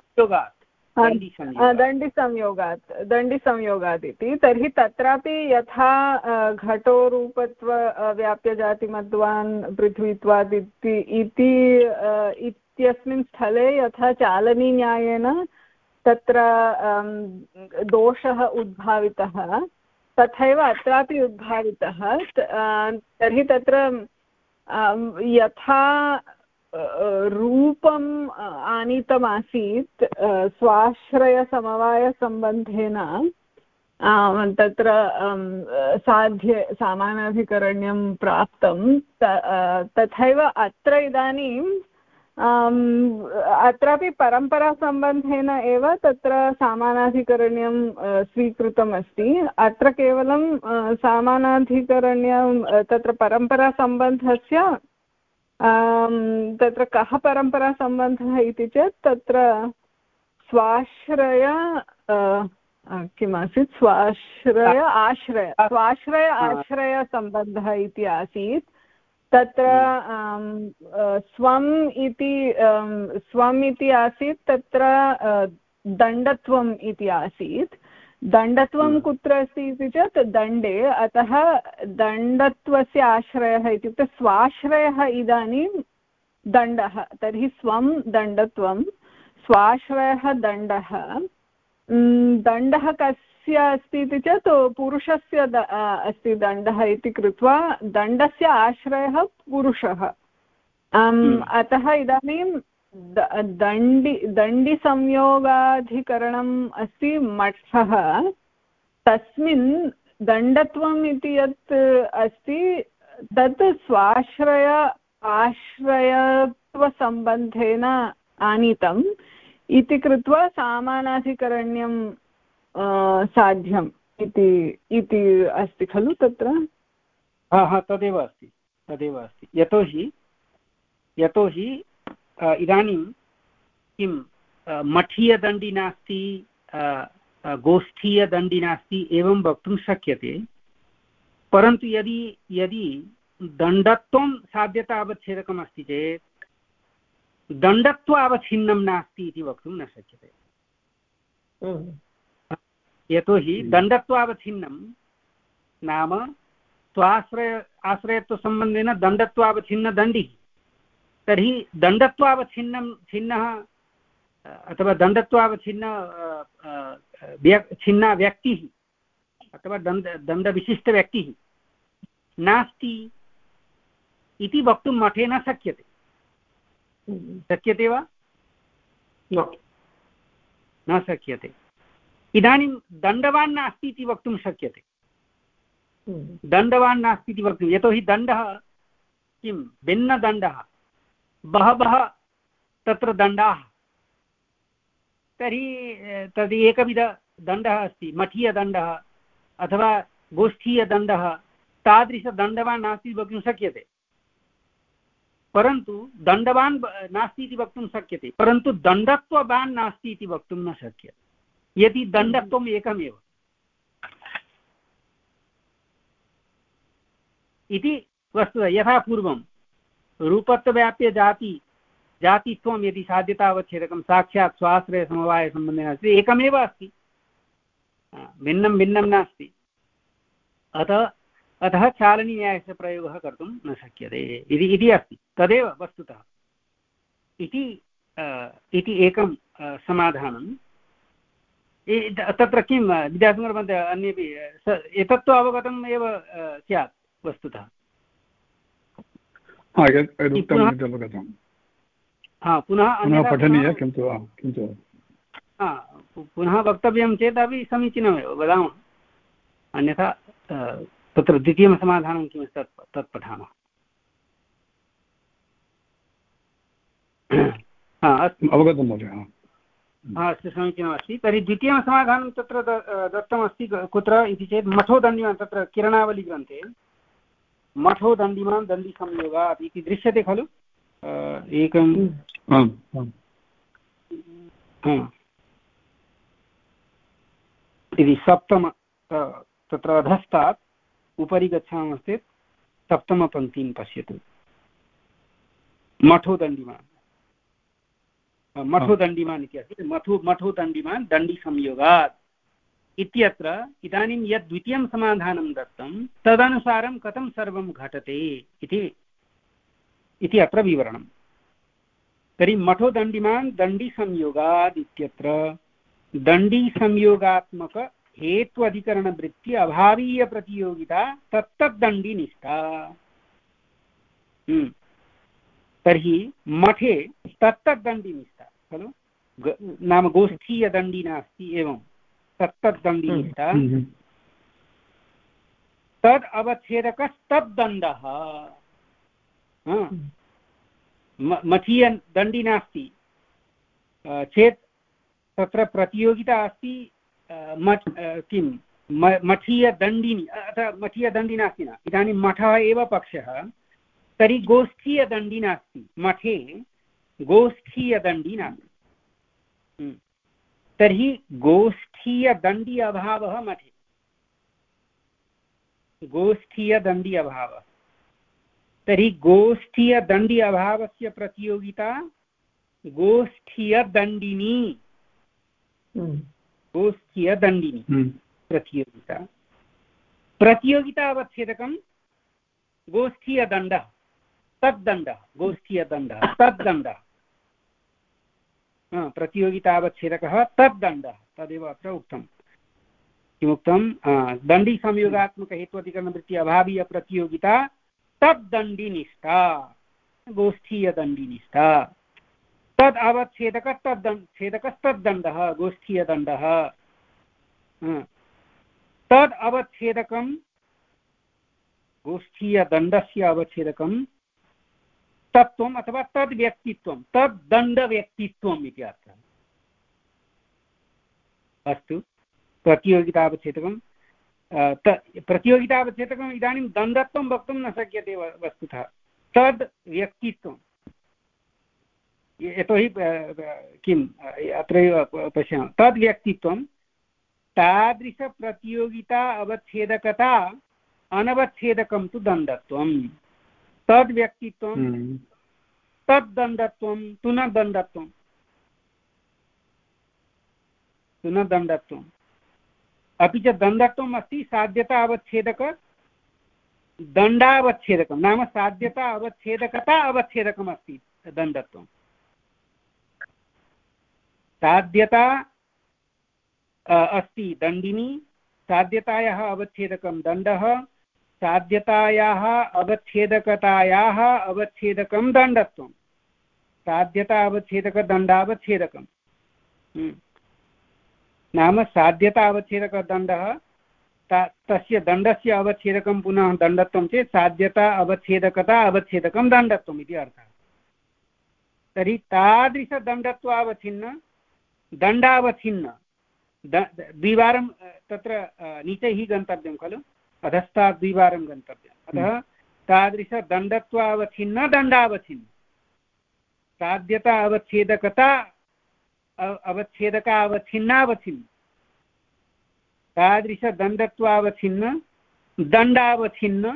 दण्डिसंयोगात् दण्डिसंयोगात् इति तर्हि तत्रापि यथा घटोरूपत्व व्याप्यजातिमद्वान् पृथ्वीत्वात् इति इत्यस्मिन् स्थले यथा चालनीन्यायेन तत्र दोषः उद्भावितः तथैव अत्रापि उद्भावितः तर्हि तत्र यथा रूपम् आनीतमासीत् स्वाश्रयसमवायसम्बन्धेन तत्र साध्य सामानाधिकरण्यं प्राप्तं तथैव अत्र इदानीं अत्रापि परम्परासम्बन्धेन एव तत्र सामानाधिकरण्यं स्वीकृतम् अस्ति अत्र केवलं सामानाधिकरण्यं तत्र परम्परासम्बन्धस्य तत्र कः परम्परासम्बन्धः इति चेत् तत्र स्वाश्रय किमासीत् स्वाश्रय आश्रय स्वाश्रय आश्रयसम्बन्धः इति आसीत् तत्र स्वम् इति स्वम् इति आसीत् तत्र दण्डत्वम् इति आसीत् दण्डत्वं कुत्र अस्ति इति चेत् दण्डे अतः दण्डत्वस्य आश्रयः इत्युक्ते स्वाश्रयः इदानीं दण्डः तर्हि स्वं दण्डत्वं स्वाश्रयः दण्डः दण्डः कस्य अस्ति इति चेत् पुरुषस्य अस्ति दण्डः इति कृत्वा दण्डस्य आश्रयः पुरुषः अतः इदानीं दण्डि दण्डिसंयोगाधिकरणम् अस्ति मठः तस्मिन् दण्डत्वम् इति यत् अस्ति तत् स्वाश्रय आश्रयत्वसम्बन्धेन आनीतम् इति कृत्वा सामानाधिकरण्यं साध्यम् इति इति अस्ति खलु तत्र हा हा तदेव अस्ति तदेव अस्ति यतोहि यतोहि इदानीं किं मठीयदण्डी नास्ति गोष्ठीयदण्डी नास्ति एवं वक्तुं शक्यते परन्तु यदि यदि दण्डत्वं साध्यतावच्छेदकम् अस्ति चेत् दण्डत्वावच्छिन्नं नास्ति इति वक्तुं न शक्यते यतोहि दण्डत्वावच्छिन्नं नाम स्वाश्रय आश्रयत्वसम्बन्धेन दण्डत्वावच्छिन्नदण्डिः तर्हि दण्डत्वावच्छिन्नं छिन्नः अथवा दण्डत्वावच्छिन्न व्य छिन्ना व्यक्तिः अथवा दण्ड दण्डविशिष्टव्यक्तिः नास्ति इति वक्तुं मठे न शक्यते। शक्यते वा? न शक्यते। इदानीं दण्डवान् नास्ति इति वक्तुं शक्यते। दण्डवान् नास्ति इति वक्तुं, यतोहि दण्डः किं भिन्नदण्डः, बहवः तत्र दण्डाः, तर्हि तद् एकविधदण्डः अस्ति, मठीयदण्डः अथवा गोष्ठीयदण्डः, तादृशदण्डवान् नास्ति वक्तुं शक्यते। परन्तु दण्डवान् नास्ति इति वक्तुं शक्यते, परन्तु दण्डत्ववान् नास्ति इति वक्तुं न शक्यते, यदि दण्डत्वम् एकमेव इति वस्तुतः। यथा पूर्वं रूपत्वव्याप्य जाति जातित्वं यदि साध्यतावच्छेदकं साक्षात् स्वाश्रयसमवायसम्बन्धेन अस्ति, एकमेव अस्ति, भिन्नं भिन्नं नास्ति। अतः अतः चालनीन्यायस्य प्रयोगः कर्तुं न शक्यते इति इति अस्ति। तदेव वस्तुतः इति इति एकं समाधानं। तत्र किं विद्यासङ्गरमध्ये अन्येपि एतत्तु अवगतम् एव स्यात् वस्तुतः। हा पुनः पठनीय, किन्तु किन्तु पुनः वक्तव्यं चेदपि समीचीनमेव वदामः, अन्यथा तत्र द्वितीयं समाधानं किमस्ति तत् तत् पठामः। अस्तु, अवगतं महोदय। हा अस्तु, समीचीनमस्ति। तर्हि द्वितीयं समाधानं तत्र दत्तमस्ति कुत्र इति चेत् मठो दण्डिमान्, तत्र किरणावलिग्रन्थे मठो दण्डिमान् दण्डिसंयोगात् इति दृश्यते खलु। एकं इति सप्तम, तत्र अधस्तात् उपरि गच्छामश्चेत् सप्तमपङ्क्तिं पश्यतु। मठो दण्डिमान्, मठो दण्डिमान् इति अस्ति। मठो मठो दण्डिमान् दण्डिसंयोगात् इत्यत्र इदानीं यद् द्वितीयं समाधानं दत्तं तदनुसारं कथं सर्वं घटते इति इति अत्र विवरणं। तर्हि मठो दण्डिमान् दण्डिसंयोगात् इत्यत्र दण्डिसंयोगात्मक हेत्वधिकरणवृत्ति अभावीय प्रतियोगिता तत्तद्दण्डिनिष्ठा। तर्हि मठे तत्तद्दण्डिनिष्ठा खलु, नाम गोष्ठीयदण्डी नास्ति, एवं तत्तद्दण्डिनिष्ठा। तद् अवच्छेदकस्तद्दण्डः। मठीयदण्डी नास्ति चेत् तत्र प्रतियोगिता अस्ति, मठ किं मठीयदण्डिनी अथवा मठीयदण्डी नास्ति न, इदानीं मठः एव पक्षः, तर्हि गोष्ठीयदण्डी नास्ति, मठे गोष्ठीयदण्डी नास्ति। तर्हि गोष्ठीयदण्डी अभावः मठे, गोष्ठीयदण्डी अभावः। तर्हि गोष्ठीयदण्डी अभावस्य प्रतियोगिता गोष्ठीयदण्डिनी, गोष्ठीयदण्डिनी प्रतियोगिता। प्रतियोगिता अवच्छेदकं गोष्ठीयदण्डः, तद्दण्डः, गोष्ठीयदण्डः तद्दण्डः, प्रतियोगितावच्छेदकः तद्दण्डः। तदेव अत्र उक्तं। किमुक्तं? दण्डिसंयोगात्मकहेत्वधिकरणवृत्ति अभावीय प्रतियोगिता तद्दण्डिनिष्ठा, गोष्ठीयदण्डिनिष्ठा। तद् अवच्छेदक तद्दण्डः, गोष्ठीयदण्डः। तद् अवच्छेदकं गोष्ठीयदण्डस्य अवच्छेदकं तत्त्वम् अथवा तद्व्यक्तित्वं, तद्दण्डव्यक्तित्वम् इति अर्थः। अस्तु, प्रतियोगितावच्छेदकं प्रतियोगितावच्छेदकम् इदानीं दण्डत्वं वक्तुं न शक्यते वस्तुतः, तद् व्यक्तित्वं। यतोहि किम् अत्रैव पश्यामः, तद्व्यक्तित्वं तादृशप्रतियोगिता अवच्छेदकता अनवच्छेदकं तु दण्डत्वं। तद्व्यक्तित्वं तद्दण्डत्वं तु न दण्डत्वं, तु न दण्डत्वम्। अपि च दण्डत्वम् अस्ति साध्यता अवच्छेदक दण्डावच्छेदकं, नाम साध्यता अवच्छेदकता अवच्छेदकम् अस्ति दण्डत्वं। साध्यता अस्ति दण्डिनी, साध्यतायाः अवच्छेदकं दण्डः, साध्यतायाः अवच्छेदकतायाः अवच्छेदकं दण्डत्वं, साध्यता अवच्छेदकदण्डावच्छेदकं। नाम साध्यता अवच्छेदकदण्डः, तस्य दण्डस्य अवच्छेदकं पुनः दण्डत्वं चेत् साध्यता अवच्छेदकता अवच्छेदकं दण्डत्वम् इति अर्थः। तर्हि तादृशदण्डत्वावच्छिन्न दण्डावच्छिन्न द्विवारं तत्र नीचैः गन्तव्यं खलु, अधस्तात् द्विवारं गन्तव्यम्। अतः तादृशदण्डत्वावच्छिन्न दण्डावच्छिन्न, साध्यता अवच्छेदकता अवच्छेदका अवच्छिन्नावच्छिन्न, तादृशदण्डत्वावच्छिन्न दण्डावच्छिन्न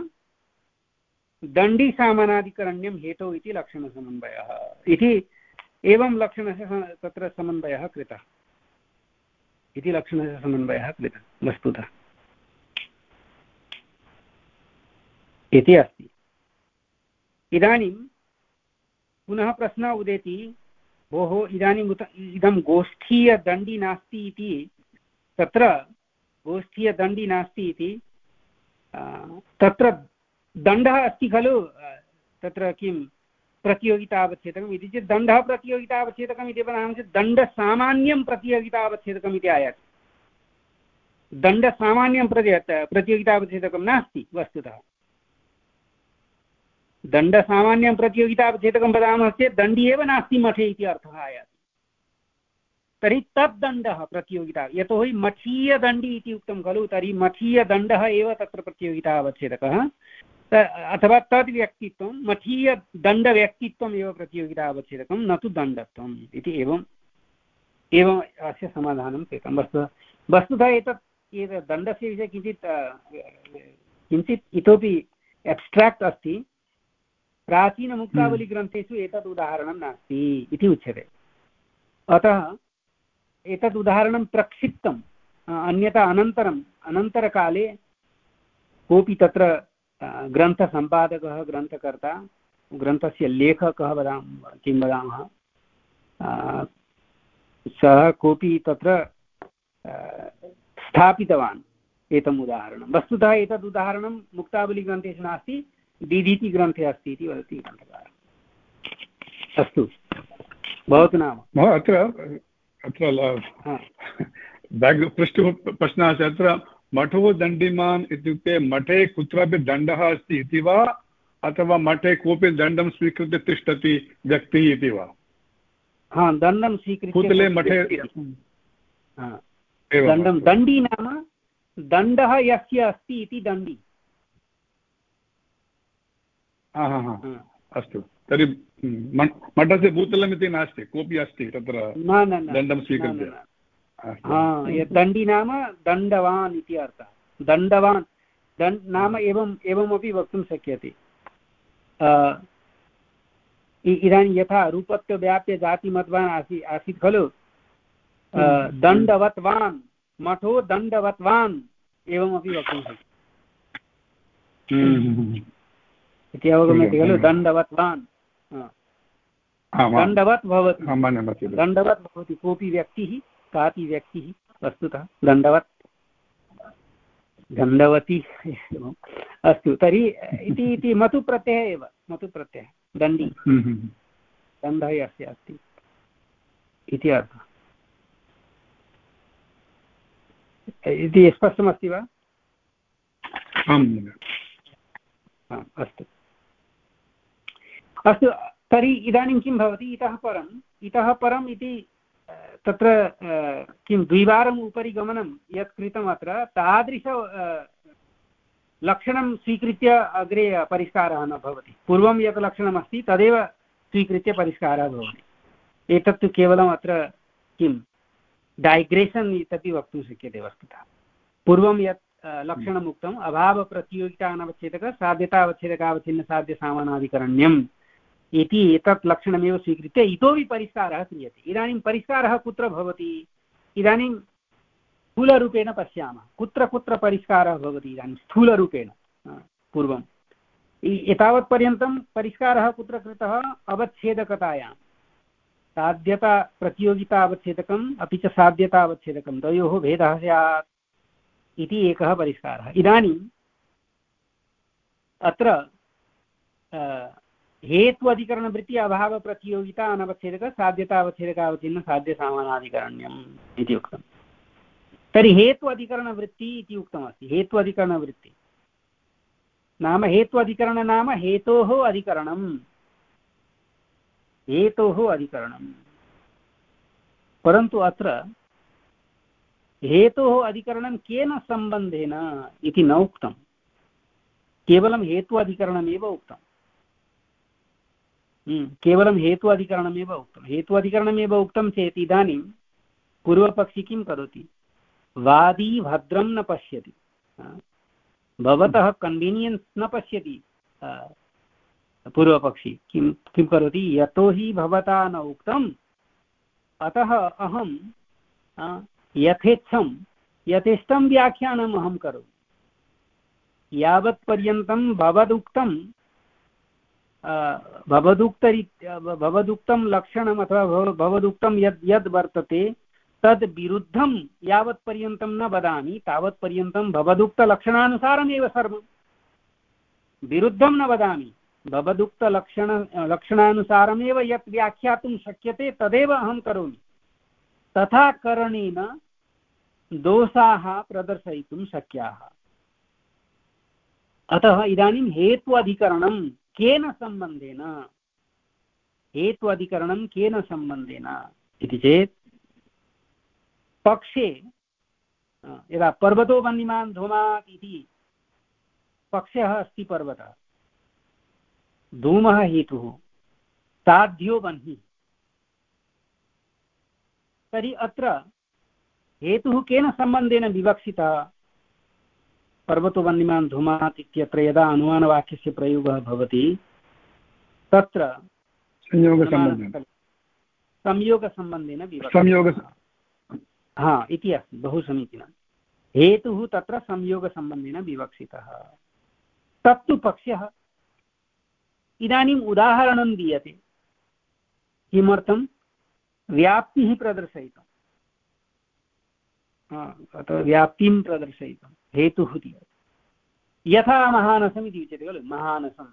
दण्डीसामानाधिकरण्यं हेतौ इति लक्षणसमन्वयः इति, एवं लक्षणस्य तत्र समन्वयः कृतः इति लक्षणस्य समन्वयः कृतः वस्तुतः इति अस्ति। इदानीं पुनः प्रश्नः उदेति, भोः इदानीम् उत इदं गोष्ठीयदण्डी नास्ति इति, तत्र गोष्ठीयदण्डी नास्ति इति, तत्र दण्डः अस्ति खलु, तत्र किं प्रतियोगितावच्छेदकम् इति चेत् दण्डः प्रतियोगितावच्छेदकम् इति वदामः चेत् दण्डसामान्यं प्रतियोगितावच्छेदकम् इति आयाति। दण्डसामान्यं प्रति प्रतियोगितावच्छेदकं नास्ति वस्तुतः। दण्डसामान्यं प्रतियोगितावच्छेदकं वदामः चेत् दण्डी एव नास्ति मठे इति अर्थः आयाति। तर्हि तद् दण्डः प्रतियोगिता, यतोहि मठीयदण्डी इति उक्तं खलु, तर्हि मठीयदण्डः एव तत्र प्रतियोगितावच्छेदकः, अथवा तद् व्यक्तित्वं मठीयदण्डव्यक्तित्वम् एव प्रतियोगितावच्छेदकं, न तु दण्डत्वम् इति। एवम् एवम् अस्य समाधानं कृतं। वस्तु वस्तुतः एतत् एतत् दण्डस्य विषये किञ्चित् किञ्चित् इतोपि एब्स्ट्राक्ट् अस्ति। प्राचीनमुक्तावलीग्रन्थेषु एतत् उदाहरणं नास्ति इति उच्यते। अतः एतद् उदाहरणं प्रक्षिप्तम्, अन्यथा अनन्तरम् अनन्तरकाले कोऽपि तत्र ग्रन्थसम्पादकः, ग्रन्थकर्ता, ग्रन्थस्य लेखकः वदामः किं वदामः, सः कोऽपि तत्र स्थापितवान् एतम् उदाहरणं। वस्तुतः एतद् उदाहरणं मुक्तावलीग्रन्थेषु नास्ति, दीधीतिग्रन्थे अस्ति इति वदति ग्रन्थकारः। अस्तु, भवतु नाम। अत्र अत्र पृष्ठः प्रश्नः अस्ति, अत्र मठो दण्डिमान् इत्युक्ते मठे कुत्रापि दण्डः अस्ति इति वा, अथवा मठे कोऽपि दण्डं स्वीकृत्य तिष्ठति व्यक्तिः इति वा? हा, दण्डं स्वीकृत्य भूतले मठे दण्डं, दण्डी नाम दण्डः यस्य अस्ति इति दण्डी। हा हा हा, अस्तु। तर्हि मठस्य भूतलमिति नास्ति, कोऽपि अस्ति तत्र दण्डं स्वीकृत्य। दण्डी नाम दण्डवान् इति अर्थः। दण्डवान् दण् नाम एवम् एवमपि वक्तुं शक्यते। इदानीं यथा रूपत्वव्याप्यजातिमत्वान् आसी आसीत् खलु, दण्डवत्वान्, मठो दण्डवत्वान् एवमपि वक्तुं शक्यते इति अवगम्यते खलु। दण्डवत्वान् दण्डवत् भवति, दण्डवत् भवति कोऽपि व्यक्तिः, कापि व्यक्तिः वस्तुतः दण्डवत्, दण्डवती। अस्तु, तर्हि इति इति मतुप्रत्ययः एव, मतुप्रत्ययः दण्डी, दण्डः यस्य अस्ति इति अर्थः। इति स्पष्टमस्ति वा? अस्तु अस्तु। तर्हि इदानीं किं भवति, इतः परम् इतः परम् इति तत्र किं द्विवारम् उपरि गमनं यत् कृतम्, अत्र तादृश लक्षणं स्वीकृत्य अग्रे परिष्कारः न भवति। पूर्वं यत् लक्षणमस्ति तदेव स्वीकृत्य परिष्कारः भवति। एतत्तु केवलम् अत्र किं डैग्रेशन् इत्यपि वक्तुं शक्यते। वस्तुतः पूर्वं यत् लक्षणम् उक्तम्, अभावप्रतियोगितानवच्छेदक साध्यतावच्छेदकावच्छिन्नसाध्यसामानाधिकरण्यम् इति एतत् लक्षणमेव स्वीकृत्य इतोपि परिष्कारः क्रियते। इदानीं परिष्कारः कुत्र भवति? इदानीं स्थूलरूपेण पश्यामः, कुत्र कुत्र परिष्कारः भवति इदानीं स्थूलरूपेण। पूर्वं एतावत्पर्यन्तं परिष्कारः कुत्र कृतः? अवच्छेदकतायां, साध्यता प्रतियोगिता अवच्छेदकम् अपि च साध्यता अवच्छेदकं द्वयोः भेदः स्यात् इति एकः परिष्कारः। इदानीम् अत्र हेतु अधिकरणवृत्ति अभावप्रतियोगिता अनवच्छेदक साध्यतावच्छेदकावच्छिन्न साध्यसामानाधिकरण्यम् इति उक्तम्। तर्हि हेतु अधिकरणवृत्ति इति उक्तमस्ति। हेतु अधिकरणवृत्ति नाम हेतु अधिकरण नाम हेतोः अधिकरणम्, हेतोः अधिकरणम्। परन्तु अत्र हेतोः अधिकरणं केन सम्बन्धेन इति न उक्तम्, केवलं हेतु अधिकरणमेव उक्तम्। केवलं हेतु अधिकरणमेव उक्तं। हेतु अधिकरणमेव उक्तं चेत् इदानीं पूर्वपक्षी किं करोति? वादी भद्रं न पश्यति, भवतः कन्वीनियन्स् न पश्यति। पूर्वपक्षी किं किं करोति? यतो हि भवता न उक्तम् अतः अहं यथेच्छं यथेष्टं व्याख्यानम् अहं करोमि। यावत्पर्यन्तं भवदुक्तं भवदुक्तरीत्या भवदुक्तं लक्षणम् अथवा भवदुक्तं यद् यद् वर्तते तद् विरुद्धं यावत्पर्यन्तं न वदामि तावत्पर्यन्तं भवदुक्तलक्षणानुसारमेव सर्वं। विरुद्धं न वदामि, भवदुक्तलक्षण लक्षणानुसारमेव यत् व्याख्यातुं शक्यते तदेव अहं करोमि। तथा करणेन दोषाः प्रदर्शयितुं शक्याः। अतः इदानीं हेतु अधिकरणं केन सम्बन्धेन, हेतु अधिकरणं केन सम्बन्धेन इति चेत् पक्षे यदा पर्वतो वह्निमान् धूमात् इति पक्षः अस्ति पर्वतः, धूमः हेतुः, साध्यो वह्निः। तर्हि अत्र हेतुः केन सम्बन्धेन विवक्षितः? पर्वतो वह्निमान् धूमात् इत्यत्र यदा अनुमानवाक्यस्य प्रयोगः भवति तत्र संयोगसम्बन्धेन संयोगसम्बन्धेन विवक्षितः। हा इति अस्ति, बहु समीचीनं। हेतुः तत्र संयोगसम्बन्धेन विवक्षितः। तत्तु पक्षः। इदानीम् उदाहरणं दीयते। किमर्थं? व्याप्तिः प्रदर्शयितुम्, अथवा व्याप्तिं प्रदर्शयितुं हेतुः दीयते। यथा महानसम् इति उच्यते खलु, महानसं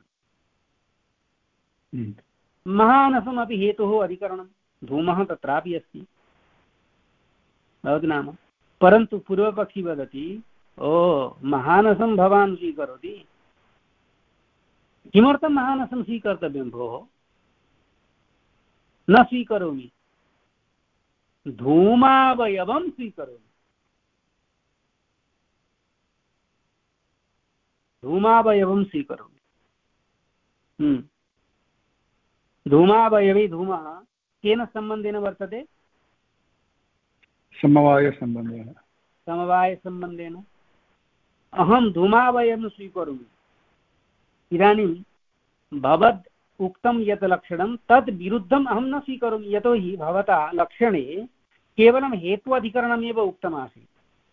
महानसमपि हेतुः अधिकरणं, धूमः तत्रापि अस्ति भवतु नाम। परन्तु पूर्वपक्षी वदति ओ महानसं भवान् स्वीकरोति, किमर्थं महानसं स्वीकर्तव्यं भोः? न स्वीकरोमि, धूमावयवं स्वीकरोमि, धूमावयवं स्वीकरोमि। धूमावयवी धूमः केन सम्बन्धेन वर्तते? समवायसम्बन्धेन। समवायसम्बन्धेन अहं धूमावयवं स्वीकरोमि। इदानीं भवद् उक्तं यत् लक्षणं तद् विरुद्धम् अहं न स्वीकरोमि, यतोहि भवता लक्षणे केवलं हेतु अधिकरणमेव उक्तमासीत्,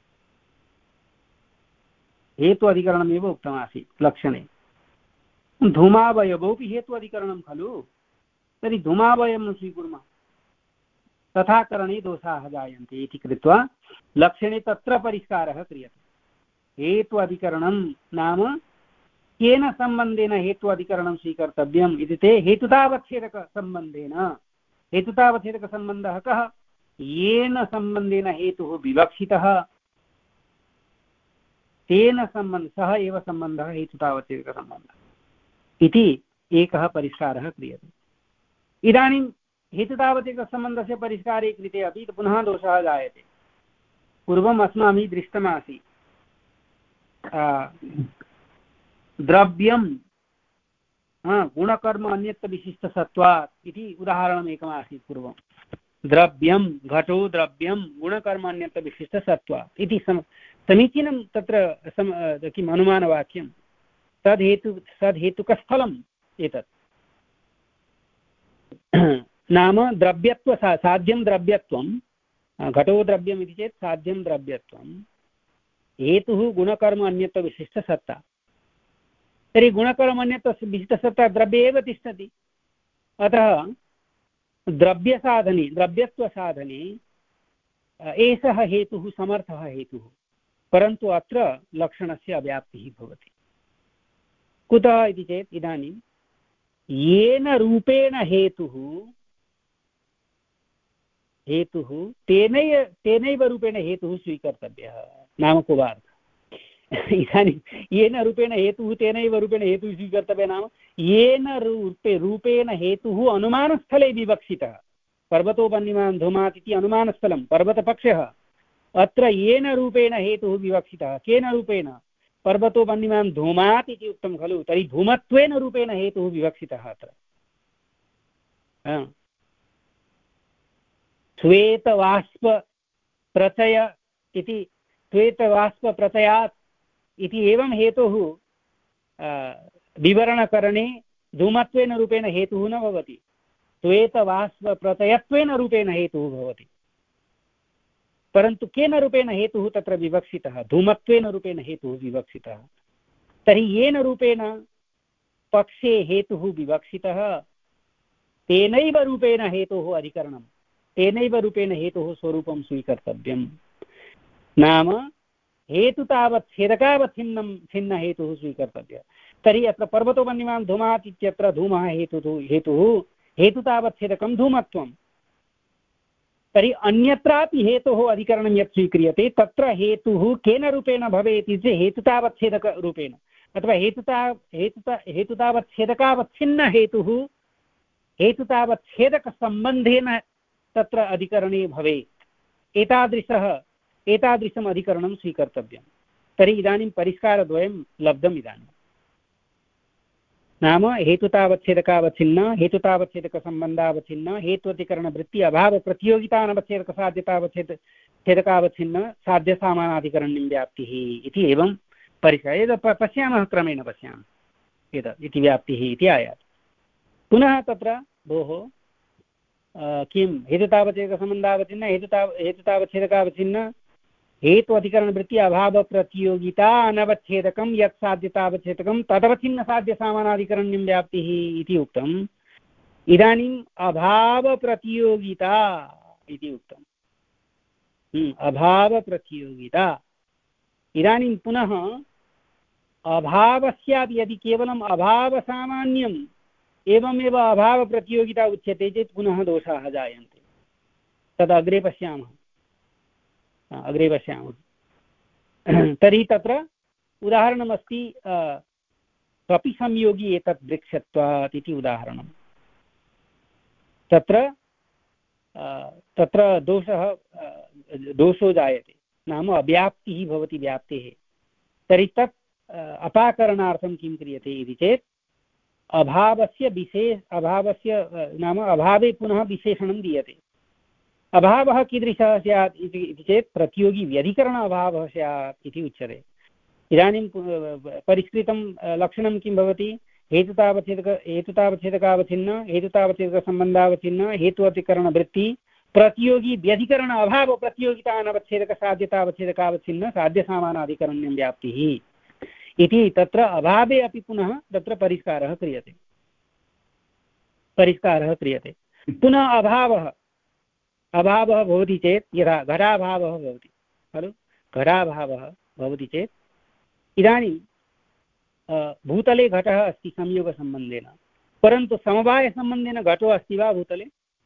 हेतु अधिकरणमेव उक्तमासीत् लक्षणे। धूमावयवोऽपि हेतु अधिकरणं खलु, तर्हि धूमावयवं स्वीकुर्मः। तथा करणे दोषाः जायन्ते इति कृत्वा लक्षणे तत्र परिष्कारः क्रियते। हेतु अधिकरणं नाम केन सम्बन्धेन हेतु अधिकरणं स्वीकर्तव्यम् इति ते हेतुतावच्छेदकसम्बन्धेन। हेतुतावच्छेदकसम्बन्धः कः? येन सम्बन्धेन हेतुः विवक्षितः तेन सम्बन्धः, सः एव सम्बन्धः हेतुतावच्छेदकसम्बन्धः इति एकः परिष्कारः क्रियते। इदानीं हेतुतावच्छेदकसम्बन्धस्य परिष्कारे कृते अपि पुनः दोषः जायते। पूर्वम् अस्माभिः दृष्टमासीत् द्रव्यं गुणकर्म अन्यत्वविशिष्टसत्त्वात् इति उदाहरणम् एकमासीत् पूर्वं। द्रव्यं घटो द्रव्यं गुणकर्म अन्यत्वविशिष्टसत्त्वात् इति सम समीचीनं तत्र सम किम् अनुमानवाक्यं। तद्हेतु तद्हेतुकस्थलम् एतत् नाम द्रव्यत्व साध्यं द्रव्यत्वं, घटो द्रव्यम् इति चेत् साध्यं द्रव्यत्वं, हेतुः गुणकर्म अन्यत्वविशिष्टसत्ता। तर्हि गुणकर्म अन्यत्वविशिष्टसत्ता द्रव्ये एव तिष्ठति। अतः द्रव्यसाधने द्रव्यत्वसाधने एषः हेतुः समर्थः हेतुः। परन्तु अत्र लक्षणस्य अव्याप्तिः भवति। कुतः इति चेत् इदानीं येन रूपेण हेतुः हेतुः तेनैव तेनैव रूपेण हेतुः स्वीकर्तव्यः नाम को वा इदानीं येन रूपेण हेतुः तेनैव रूपेण हेतुः स्वीकर्तव्यः नाम येन रूपे रूपेण हेतुः अनुमानस्थले विवक्षितः। पर्वतोपन्निमान् धूमात् इति अनुमानस्थलं पर्वतपक्षः, अत्र येन रूपेण हेतुः विवक्षितः। केन रूपेण? पर्वतोपन्निमान् धूमात् इति उक्तं खलु, तर्हि धूमत्वेन रूपेण हेतुः विवक्षितः अत्र। श्वेतवाष्प प्रचय इति श्वेतवाष्पप्रचयात् इति एवं हेतुः विवरणकरणे धूमत्वेन रूपेण हेतुः न भवति, श्वेतवाष्पप्रचयत्वेन रूपेण हेतुः भवति। परन्तु केन रूपेण हेतुः तत्र विवक्षितः? धूमत्वेन रूपेण हेतुः विवक्षितः। तर्हि येन रूपेण पक्षे हेतुः विवक्षितः तेनैव रूपेण हेतुः अधिकरणं, तेनैव रूपेण हेतुः स्वरूपं स्वीकर्तव्यं। नाम हेतु तावत् छेदकावत् छिन्नं छिन्न हेतुः स्वीकर्तव्यः। तर्हि अत्र पर्वतोपन्निमान् धूमात् इत्यत्र धूमः हेतुः हेतुः हेतु तावत् छेदकं धूमत्वं। तर्हि अन्यत्रापि हेतोः अधिकरणं यत् स्वीक्रियते तत्र हेतुः केन रूपेण भवेत् इति चेत् हेतुतावच्छेदकरूपेण अथवा हेतुता हेतुता हेतुतावच्छेदकावच्छिन्न हेतुः हेतुतावच्छेदकसम्बन्धेन तत्र अधिकरणे भवेत्। एतादृशः एतादृशम् अधिकरणं स्वीकर्तव्यं। तर्हि इदानीं परिष्कारद्वयं लब्धम्। इदानीं नाम हेतुतावच्छेदकावच्छिन्न हेतुतावच्छेदकसम्बन्धावच्छिन्न हेत्वधिकरणवृत्ति अभाव प्रतियोगितानवच्छेदकसाध्यतावच्छेद छेदकावच्छिन्न साध्यसामानाधिकरणं व्याप्तिः इति एवं परिष्कार एतत् पश्यामः, क्रमेण पश्यामः एतत् इति व्याप्तिः इति आयाति। पुनः तत्र भोः किं हेतुतावच्छेदकसम्बन्धावच्छिन्न हेतुता हेतुतावच्छेदकावच्छिन्न हेतु अधिकरणवृत्ति अभाव प्रतियोगिता अनवच्छेदकं यत् साध्यतावच्छेदकं तदवच्छिन्न साध्य सामानाधिकरण्यं व्याप्तिः इति उक्तम्। इदानीम् अभाव प्रतियोगिता इति उक्तम्। अभाव प्रतियोगिता इदानीं पुनः अभावस्यापि यदि केवलम् अभावसामान्यम् एवमेव अभाव प्रतियोगिता उच्यते चेत् पुनः दोषाः जायन्ते। तद् अग्रे पश्यामः अग्रे पश्यामः। तर्हि तत्र उदाहरणमस्ति कपि संयोगी एतत् वृक्षत्वात् इति उदाहरणं। तत्र तत्र दोषः दोषो जायते नाम अव्याप्तिः भवति व्याप्तेः। तर्हि तत् अपाकरणार्थं किं क्रियते इति चेत् अभावस्य विशेष अभावस्य नाम अभावे पुनः विशेषणं दीयते। अभावः कीदृशः स्यात् इति चेत् प्रतियोगी व्यधिकरण अभावः स्यात् इति उच्यते। इदानीं परिष्कृतं लक्षणं किं भवति? हेतुतावच्छेदक हेतुतावच्छेदकावच्छिन्न हेतुतावच्छेदकसम्बन्धावच्छिन्न हेतुअतिकरणवृत्ति प्रतियोगी व्यधिकरण अभाव प्रतियोगिता अनवच्छेदक साध्यतावच्छेदकावच्छिन्न साध्यसामानाधिकरण्यं व्याप्तिः इति तत्र अभावे अपि पुनः तत्र परिष्कारः क्रियते परिष्कारः क्रियते पुनः अभावः अभावः भवति चेत् यदा घटाभावः भवति खलु, घटाभावः भवति चेत् इदानीं भूतले घटः अस्ति संयोगसम्बन्धेन, परन्तु समवायसम्बन्धेन घटो अस्ति वा भूतले?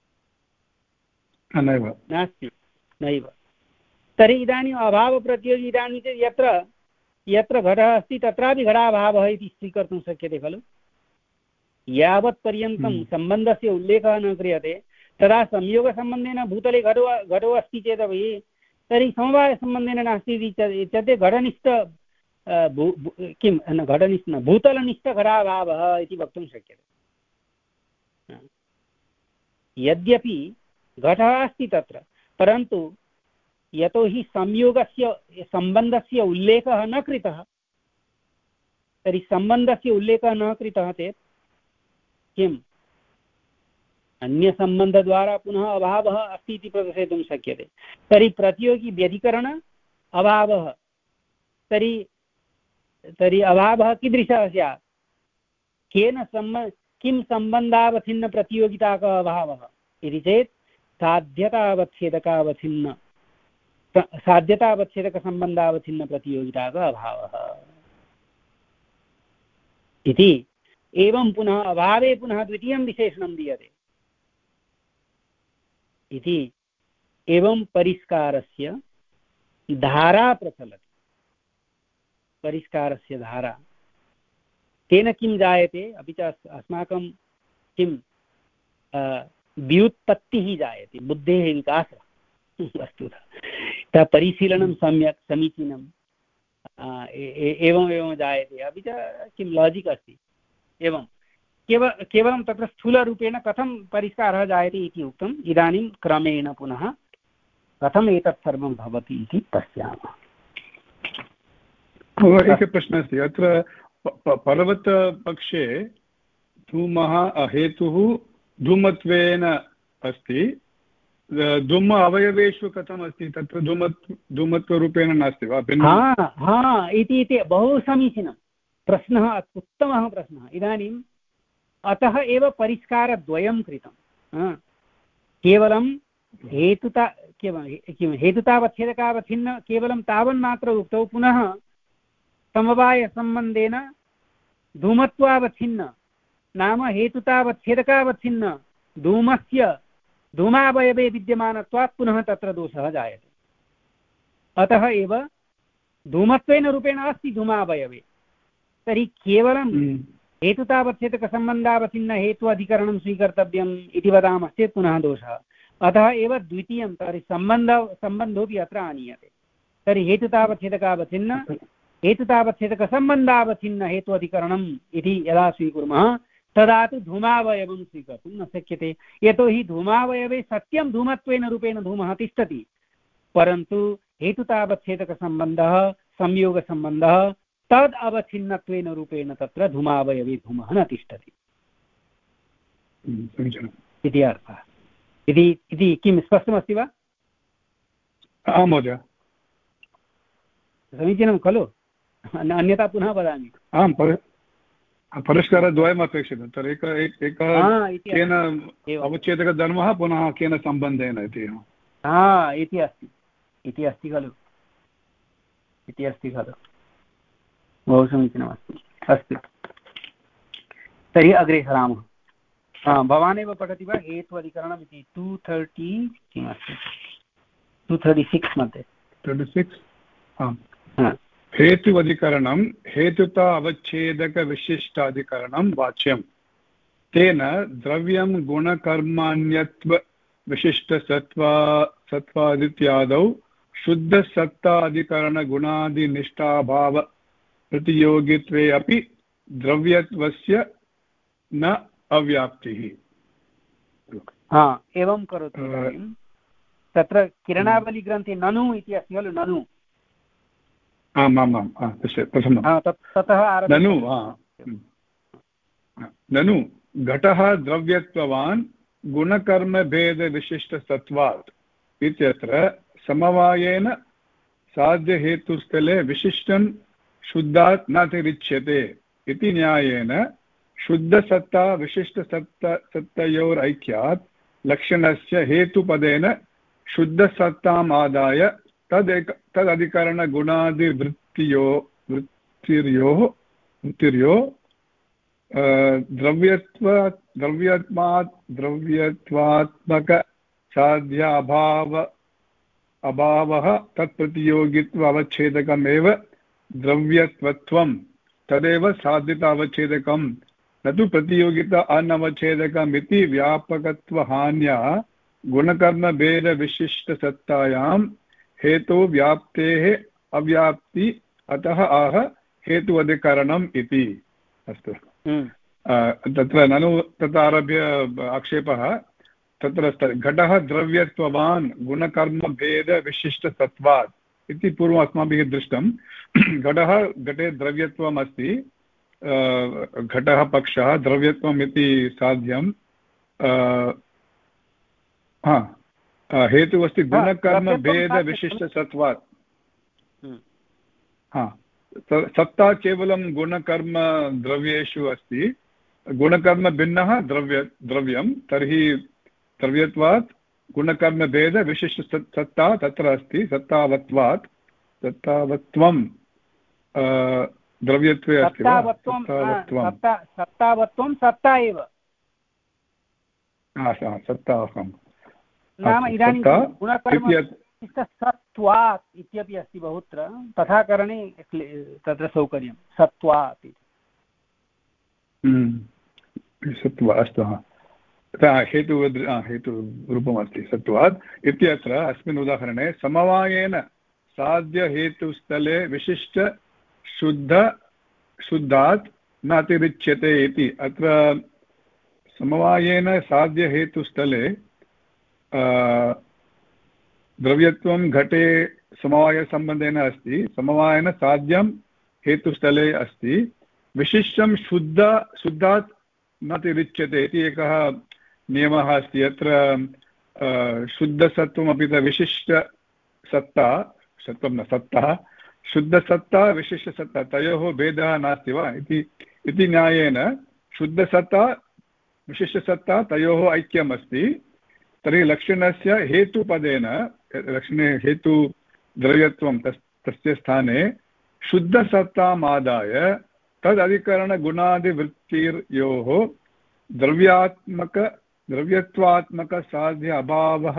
नैव, नास्ति, नैव। तर्हि इदानीम् अभावप्रतियोगी इदानीं चेत् यत्र यत्र घटः अस्ति तत्रापि घटाभावः इति स्वीकर्तुं शक्यते खलु। यावत्पर्यन्तं सम्बन्धस्य उल्लेखः न क्रियते तदा संयोगसम्बन्धेन भूतले घटो घटो अस्ति चेदपि तर्हि समवायसम्बन्धेन नास्ति इत्युक्ते घटनिष्ठ किं न घटनिष्ठ न भूतलनिष्ठ घटाभावः इति वक्तुं शक्यते। यद्यपि घटः अस्ति तत्र, परन्तु यतोहि संयोगस्य सम्बन्धस्य उल्लेखः न कृतः, तर्हि सम्बन्धस्य उल्लेखः न कृतः चेत् किम् अन्यसम्बन्धद्वारा पुनः अभावः अस्ति इति प्रदर्शयितुं शक्यते। तर्हि प्रतियोगी व्यधिकरण अभावः, तर्हि तर्हि अभावः कीदृशः स्यात्? केन सम्ब किं सम्बन्धावच्छिन्न प्रतियोगिताक अभावः इति चेत् साध्यतावच्छेदकावच्छिन्न साध्यतावच्छेदकसम्बन्धावच्छिन्नप्रतियोगिताः अभावः इति। एवं पुनः अभावे पुनः द्वितीयं विशेषणं दीयते इति। एवं परिष्कारस्य धारा प्रचलति, परिष्कारस्य धारा, तेन किं जायते, अपि च अस्माकं किं व्युत्पत्तिः जायते, बुद्धेः विकासः वस्तुतः परिशीलनं सम्यक् समीचीनं एवम् एवं जायते, अपि च किं लाजिक् अस्ति। एवं केवल केवलं तत्र स्थूलरूपेण कथं परिष्कारः जायते इति उक्तम्। इदानीं क्रमेण पुनः कथम् एतत् सर्वं भवति इति पश्यामः। एकः प्रश्नः अस्ति अत्र पर्वतपक्षे धूमः हेतुः धूमत्वेन अस्ति, धूम अवयवेषु कथम् अस्ति, तत्र धूम धूमत्वरूपेण नास्ति वा? हा हा इति बहु समीचीनं प्रश्नः, उत्तमः प्रश्नः। इदानीम् अतः एव परिष्कारद्वयं कृतं। केवलं हेतुता किं हेतुतावच्छेदकावच्छिन्न केवलं तावन्मात्र उक्तौ, पुनः समवायसम्बन्धेन धूमत्वावच्छिन्न नाम हेतुतावच्छेदकावच्छिन्न धूमस्य धूमावयवे विद्यमानत्वात् पुनः तत्र दोषः जायते। अतः एव धूमत्वेन रूपेण अस्ति धूमावयवे, तर्हि केवलं हेतुतावच्छेदकसम्बन्धावच्छिन्न हेतु अधिकरणं स्वीकर्तव्यम् इति वदामश्चेत् पुनः दोषः। अतः एव द्वितीयं तर्हि सम्बन्ध सम्बन्धोऽपि अत्र आनीयते। तर्हि हेतुतावच्छेदकावच्छिन्न हेतुतावच्छेदकसम्बन्धावच्छिन्न हेतु अधिकरणम् इति यदा स्वीकुर्मः तदा तु धूमावयवं स्वीकर्तुं न शक्यते, यतोहि धूमावयवे सत्यं धूमत्वेन रूपेण धूमः तिष्ठति, परन्तु हेतुतावच्छेदकसम्बन्धः संयोगसम्बन्धः तद् अवच्छिन्नत्वेन रूपेण तत्र धूमावयवे धूमः न तिष्ठति इति अर्थः। इति किं स्पष्टमस्ति वा? आं महोदय, समीचीनं खलु? अन्यथा पुनः वदामि। आम्, परिष्कारद्वयम् अपेक्षितं। तर्हि एकः केन अवच्छेदकधर्मः पुनः केन सम्बन्धेन इति हा इति अस्ति इति अस्ति खलु इति अस्ति खलु बहु समीचीनमस्ति। अस्तु, तर्हि अग्रे सरामः। हा, भवानेव पठति वा हेतु अधिकरणम् इति? टु थर्टि किमस्ति? टु थर्टि सिक्स् मध्ये थर्टि सिक्स् आम्। हेतु अधिकरणं हेतुता अवच्छेदकविशिष्टाधिकरणं वाच्यं। तेन द्रव्यं गुणकर्माण्यत्व विशिष्टसत्त्वा सत्त्वादित्यादौ शुद्धसत्ताधिकरणगुणादिनिष्ठाभाव प्रतियोगित्वे अपि द्रव्यत्वस्य न अव्याप्तिः। हा, एवं करोतु। तत्र किरणावलिग्रन्थे ननु इति अस्ति खलु? ननु आम् आम् आम् प्रथमं ततः ननु ननु घटः द्रव्यत्ववान् गुणकर्मभेदविशिष्टसत्त्वात् इत्यत्र समवायेन साध्यहेतुस्थले विशिष्टं शुद्धात् न तिरिच्यते इति न्यायेन शुद्धसत्ता विशिष्टसत्ता सत्तयोरैक्यात् लक्षणस्य हेतुपदेन शुद्धसत्ताम् आदाय तदेक तदधिकरणगुणादिवृत्तियो वृत्तिर्योः वृत्तिर्यो द्रव्यत्व द्रव्यत्वात् द्रव्यत्वात्मक साध्याभाव अभावः तत्प्रतियोगित्व अवच्छेदकमेव द्रव्यत्वत्वं तदेव साध्यता अवच्छेदकं न तु प्रतियोगिता अनवच्छेदकमिति व्यापकत्वहान्या गुणकर्मभेदविशिष्टसत्तायां हेतु व्याप्तेः अव्याप्ति अतः आह हेतु अधिकरणम् इति। अस्तु, तत्र ननु तत्र आरभ्य आक्षेपः तत्र घटः द्रव्यत्ववान् गुणकर्मभेदविशिष्टसत्त्वात् इति पूर्वम् अस्माभिः दृष्टं। घटः घटे द्रव्यत्वम् अस्ति, घटः पक्षः द्रव्यत्वम् इति साध्यं। हा, हेतुः अस्ति गुणकर्मभेदविशिष्टसत्त्वात्। हा, सत्ता केवलं गुणकर्म द्रव्येषु अस्ति, गुणकर्म भिन्नः द्रव्य द्रव्यं, तर्हि द्रव्यत्वात् गुणकर्मभेदविशिष्टसत्ता तत्र अस्ति सत्तावत्वात् सत्तावत्वं द्रव्यत्वे अस्ति वा सत्तावत्वं सत्ता एव सत्तावत्वं नाम इदानीं गुणकर्मसत्त्वात् इत्यपि अस्ति बहुत्र तथा करणे तत्र सौकर्यं सत्त्वात् इति सत्त्वा अस्तु हेतु हेतुरूपमस्ति सत्त्वात् इत्यत्र अस्मिन् उदाहरणे समवायेन साध्यहेतुस्थले विशिष्ट शुद्ध शुद्धात् न अतिरिच्यते इति अत्र समवायेन साध्यहेतुस्थले द्रव्यत्वं घटे समवायसम्बन्धेन अस्ति समवायेन साध्यं हेतुस्थले अस्ति विशिष्टं शुद्ध शुद्धात् न अतिरिच्यते इति एकः नियमः अस्ति अत्र शुद्धसत्त्वमपि च विशिष्टसत्ता सत्त्वं न सत्ता शुद्धसत्ता विशिष्टसत्ता तयोः भेदः नास्ति वा इति इति न्यायेन शुद्धसत्ता विशिष्टसत्ता तयोः ऐक्यम् अस्ति तर्हि लक्षणस्य हेतुपदेन लक्षणे हेतुद्रव्यत्वं तस् तस्य स्थाने शुद्धसत्तामादाय तदधिकरणगुणादिवृत्तिर्योः द्रव्यात्मक द्रव्यत्वात्मकसाध्य अभावः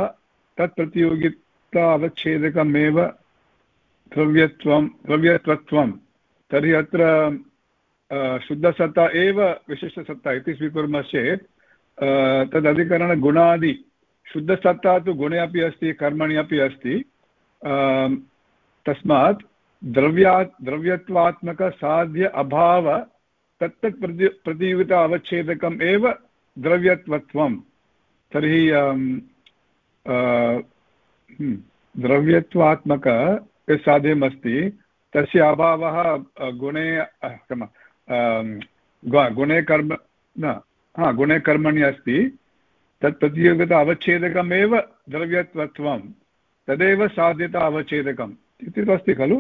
तत्प्रतियोगितावच्छेदकमेव द्रव्यत्वं द्रव्यत्वत्वं तर्हि अत्र शुद्धसत्ता एव विशिष्टसत्ता इति स्वीकुर्मश्चेत् तदधिकरणगुणादि शुद्धसत्ता तु गुणे अपि अस्ति कर्मणि अपि अस्ति तस्मात् द्रव्यात् द्रव्यत्वात्मकसाध्य अभाव तत्तत् प्रति प्रतियोगिता अवच्छेदकम् एव द्रव्यत्वत्वं तर्हि द्रव्यत्वात्मक यत् साध्यमस्ति तस्य अभावः गुणे गुणे कर्म न हा गुणे कर्मणि अस्ति तत् प्रतियोगिता अवच्छेदकमेव द्रव्यत्वत्वं तदेव साध्यता अवच्छेदकम् इति अस्ति खलु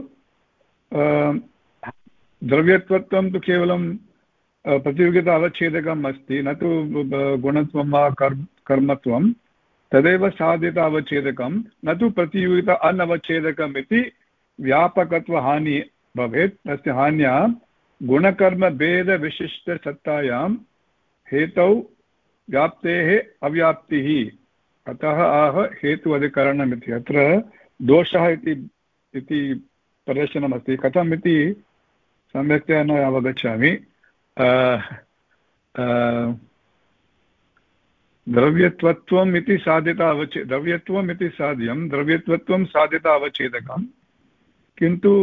द्रव्यत्वत्वं तु केवलं प्रतियोगिता अवच्छेदकम् अस्ति न तु गुणत्वं वा कर्मत्वं तदेव साध्यता अवच्छेदकं न तु प्रतियोगिता अनवच्छेदकम् इति व्यापकत्वहानि भवेत् तस्य हान्या गुणकर्मभेदविशिष्टसत्तायां हेतौ व्याप्तेः अव्याप्तिः अतः आह हेतु अधिकरणम् इति अत्र दोषः इति प्रदर्शनमस्ति कथम् इति सम्यक्तया न अवगच्छामि द्रव्यत्वत्वम् इति साध्यता अवच्छे द्रव्यत्वम् इति साध्यं द्रव्यत्वत्वं साध्यता अवच्छेदकं किन्तु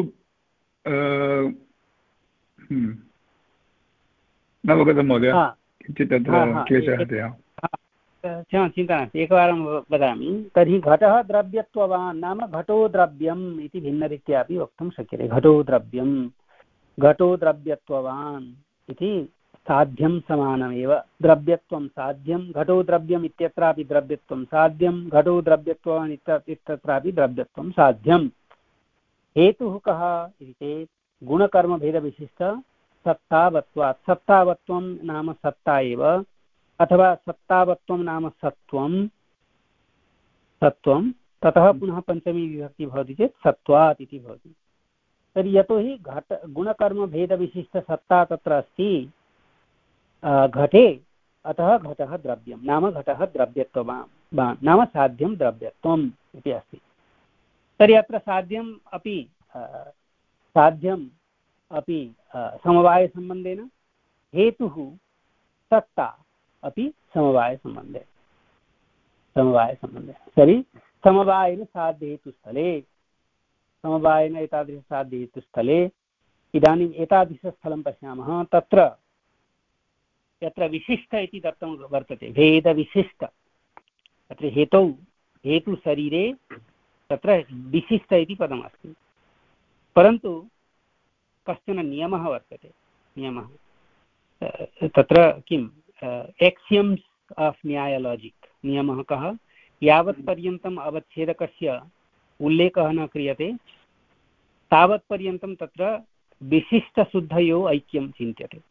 न अवगतं महोदय किञ्चित् तत्र क्लेशः चिन्ता नास्ति एकवारं वदामि तर्हि घटः द्रव्यत्ववान् नाम घटो द्रव्यम् इति भिन्नरीत्या अपि वक्तुं शक्यते घटो द्रव्यं घटो द्रव्यत्ववान् इति साध्यं समानमेव द्रव्यत्वं साध्यं घटो द्रव्यम् इत्यत्रापि द्रव्यत्वं साध्यं घटो द्रव्यत्ववान् इत्यत्रापि द्रव्यत्वं साध्यं हेतुः कः इति चेत् गुणकर्मभेदविशिष्ट सत्तावत्वात् सत्तावत्वं नाम सत्ता एव अथवा सत्तावत्वं नाम सत्त्वं सत्त्वं ततः पुनः पञ्चमी विभक्ति भवति चेत् सत्त्वात् इति भवति तर्हि यतोहि घट गुणकर्मभेदविशिष्टसत्ता तत्र अस्ति घटे अतः घटः द्रव्यं नाम घटः द्रव्यत्ववान् नाम साध्यं द्रव्यत्वम् इति अस्ति तर्हि अत्र साध्यम् अपि साध्यम् अपि समवायसम्बन्धेन हेतुः सत्ता अपि समवायसम्बन्धे समवायसम्बन्धे तर्हि समवायेन साध्यहेतुस्थले समवायेन एतादृशसाध्यहेतुस्थले इदानीम् एतादृशस्थलं पश्यामः तत्र यत्र विशिष्ट इति दत्तं वर्तते भेदविशिष्ट तत्र हेतौ हेतुशरीरे तत्र विशिष्ट इति पदमस्ति परन्तु कश्चन नियमः वर्तते नियमः तत्र किम् एक्सियम्स् आफ् न्याय लाजिक् नियमः कः यावत्पर्यन्तम् अवच्छेदकस्य उल्लेखः न क्रियते तावत्पर्यन्तं तत्र विशिष्टशुद्धयोः ऐक्यं चिन्त्यते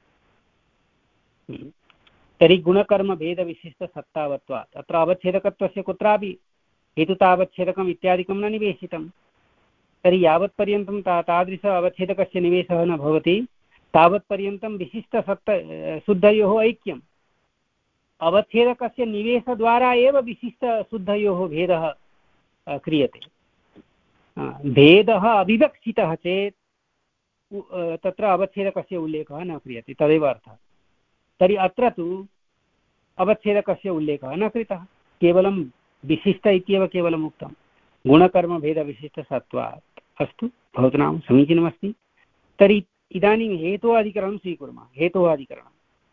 तर्हि गुणकर्मभेदविशिष्टसत्तावत्वात् अत्र अवच्छेदकत्वस्य कुत्रापि हेतुतावच्छेदकम् इत्यादिकं न निवेशितं। तर्हि यावत्पर्यन्तं ता तादृश अवच्छेदकस्य निवेशः न भवति तावत्पर्यन्तं विशिष्टसत्त शुद्धयोः ऐक्यम्। अवच्छेदकस्य निवेशद्वारा एव विशिष्टशुद्धयोः भेदः क्रियते। भेदः अविवक्षितः चेत् तत्र अवच्छेदकस्य उल्लेखः न क्रियते, तदेव अर्थः। तर्हि अत्र तु अवच्छेदकस्य उल्लेखः न कृतः, केवलं विशिष्ट इत्येव केवलम् उक्तं, गुणकर्मभेदविशिष्टसत्त्वात्। अस्तु, भवतु नाम समीचीनमस्ति। तर्हि इदानीं हेतोः स्वीकुर्मः। हेतोः अधिकरणं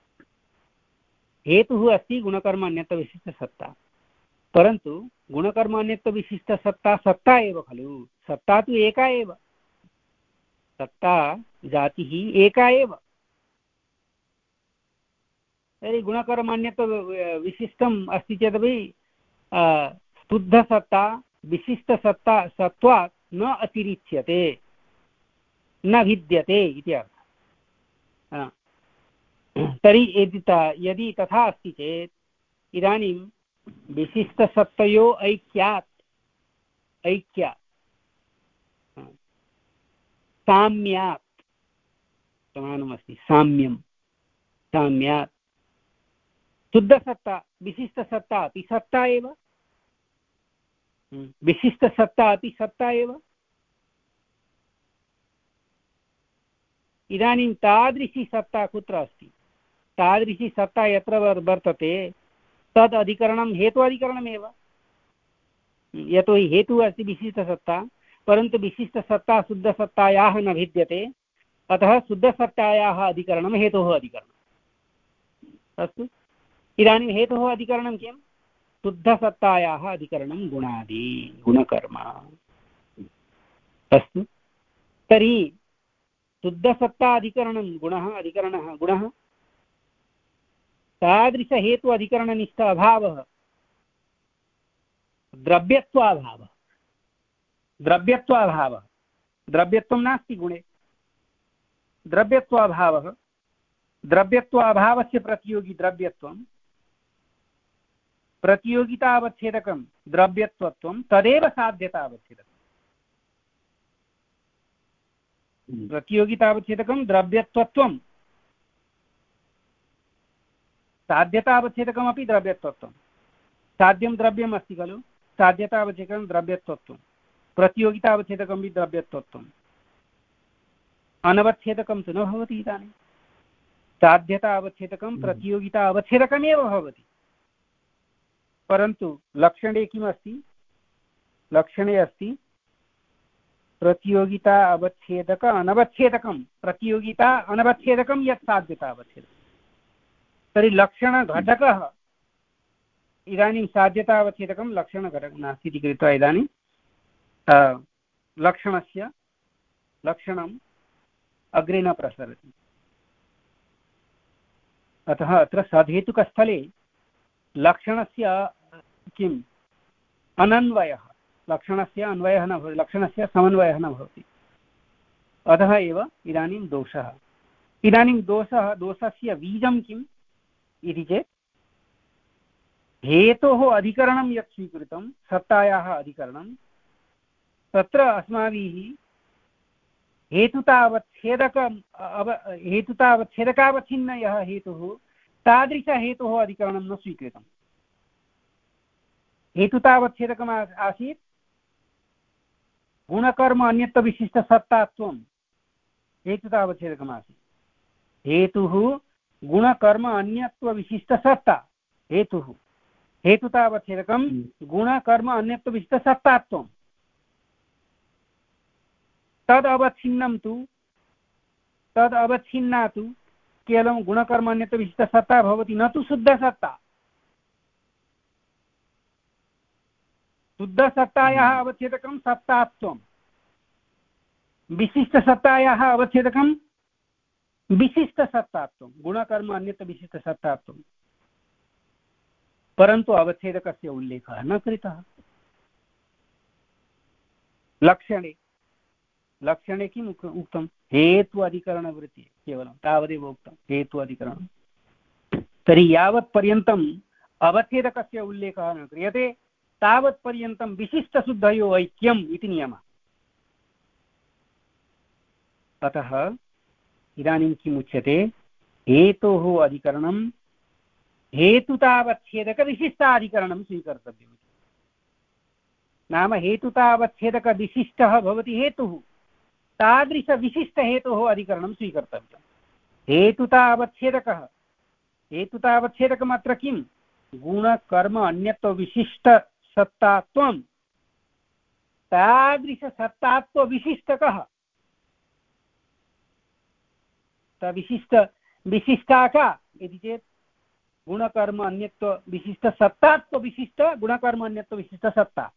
हेतुः अस्ति गुणकर्म अन्यत्वविशिष्टसत्ता, परन्तु गुणकर्म अन्यत्वविशिष्टसत्ता सत्ता एव खलु। सत्ता तु एका एव, सत्ता जातिः एका एव। तर्हि गुणकर्मान्यत्वविशिष्टम् अस्ति चेदपि शुद्धसत्ता विशिष्टसत्ता सत्त्वात् न अतिरिच्यते, न भिद्यते इति अर्थः। तर्हि यदि यदि तथा अस्ति चेत् इदानीं विशिष्टसत्तयोः ऐक्यात् ऐक्यात् साम्यात् समानमस्ति, साम्यं साम्यात् शुद्धसत्ता विशिष्टसत्ता अपि सत्ता एव, विशिष्टसत्ता अपि सत्ता एव। इदानीं तादृशी सत्ता कुत्र अस्ति? तादृशी सत्ता यत्र वर्तते तद् अधिकरणं हेत्वाधिकरणमेव। यतोहि हेतुः अस्ति विशिष्टसत्ता, परन्तु विशिष्टसत्ता शुद्धसत्तायाः न भिद्यते, अतः शुद्धसत्तायाः अधिकरणं हेतोः अधिकरणम्। अस्तु, इदानीं हेतोः अधिकरणं किं? शुद्धसत्तायाः अधिकरणं गुणादि गुणकर्म। अस्तु, तर्हि शुद्धसत्ता अधिकरणं गुणः अधिकरणः गुणः तादृशहेतु अधिकरणनिष्ठ अभावः द्रव्यत्वाभावः। द्रव्यत्वाभावः द्रव्यत्वं नास्ति गुणे, द्रव्यत्वाभावः। द्रव्यत्वाभावस्य प्रतियोगी द्रव्यत्वं, प्रतियोगितावच्छेदकं द्रव्यत्वत्वं, तदेव साध्यतावच्छेदकम्। प्रतियोगितावच्छेदकं द्रव्यत्वत्वं, साध्यतावच्छेदकमपि द्रव्यत्वत्वं। साध्यं द्रव्यम् अस्ति खलु, साध्यतावच्छेदकं द्रव्यत्वत्वं, प्रतियोगितावच्छेदकमपि द्रव्यत्वत्वम्। अनवच्छेदकं तु न भवति। इदानीं साध्यता अवच्छेदकं प्रतियोगिता अवच्छेदकमेव भवति, परन्तु लक्षणे किमस्ति? लक्षणे अस्ति प्रतियोगिता अवच्छेदक अनवच्छेदकं, प्रतियोगिता अनवच्छेदकं यत् साध्यता अवच्छेदकं। तर्हि लक्षणघटकः इदानीं साध्यतावच्छेदकं लक्षणघटकं नास्ति इति कृत्वा इदानीं लक्षणस्य लक्षणम् अग्रे न प्रसरति। अतः अत्र सधेतुकस्थले लक्षणस्य किम् अनन्वयः, लक्षणस्य अन्वयः न भवति, लक्षणस्य समन्वयः न भवति। अतः एव इदानीं दोषः। इदानीं दोषः दोषस्य बीजं किम् इति चेत् हेतोः अधिकरणं यत् स्वीकृतं सत्तायाः अधिकरणं, तत्र अस्माभिः हेतुतावच्छेदकम् अव हेतुतावच्छेदकावच्छिन्न यः हेतुः तादृशहेतोः अधिकरणं न स्वीकृतम्। हेतुतावच्छेदकम् आसीत् गुणकर्म अन्यत्वविशिष्टसत्तात्वं, हेतुतावच्छेदकम् आसीत्। हेतुः गुणकर्म अन्यत्वविशिष्टसत्ता, हेतुः हेतुतावच्छेदकं गुणकर्म अन्यत्वविशिष्टसत्तात्वं। तद् अवच्छिन्नं तु तद् अवच्छिन्ना तु केवलं गुणकर्म अन्यत्वविशिष्टसत्ता भवति, न तु शुद्धसत्ता। शुद्धसत्तायाः अवच्छेदकं सत्तात्वं, विशिष्टसत्तायाः अवच्छेदकं विशिष्टसत्तात्वं, गुणकर्म अन्यत्वविशिष्टसत्तात्वं। परन्तु अवच्छेदकस्य उल्लेखः न कृतः। लक्षणे लक्षणे किम् उक्तं? हेतु अधिकरणवृत्ति, केवलं तावदेव उक्तं, हेतु अधिकरणं। तर्हि यावत्पर्यन्तम् अवच्छेदकस्य उल्लेखः न क्रियते तावत्पर्यन्तं विशिष्टशुद्धयोः ऐक्यम् इति नियमः। अतः इदानीं किम् उच्यते, हेतोः अधिकरणं हेतुतावच्छेदकविशिष्टाधिकरणं स्वीकर्तव्यम्। नाम हेतुतावच्छेदकविशिष्टः भवति हेतुः, तादृशविशिष्टहेतोः अधिकरणं स्वीकर्तव्यम्। हेतुतावच्छेदकः, हेतुतावच्छेदकम् अत्र किं, गुणकर्म अन्यत्वविशिष्टसत्तात्वं, तादृशसत्तात्वविशिष्टकः, विशिष्ट विशिष्टा का इति चेत् गुणकर्म अन्यत्वविशिष्टसत्तात्वविशिष्ट गुणकर्म अन्यत्वविशिष्टसत्ता,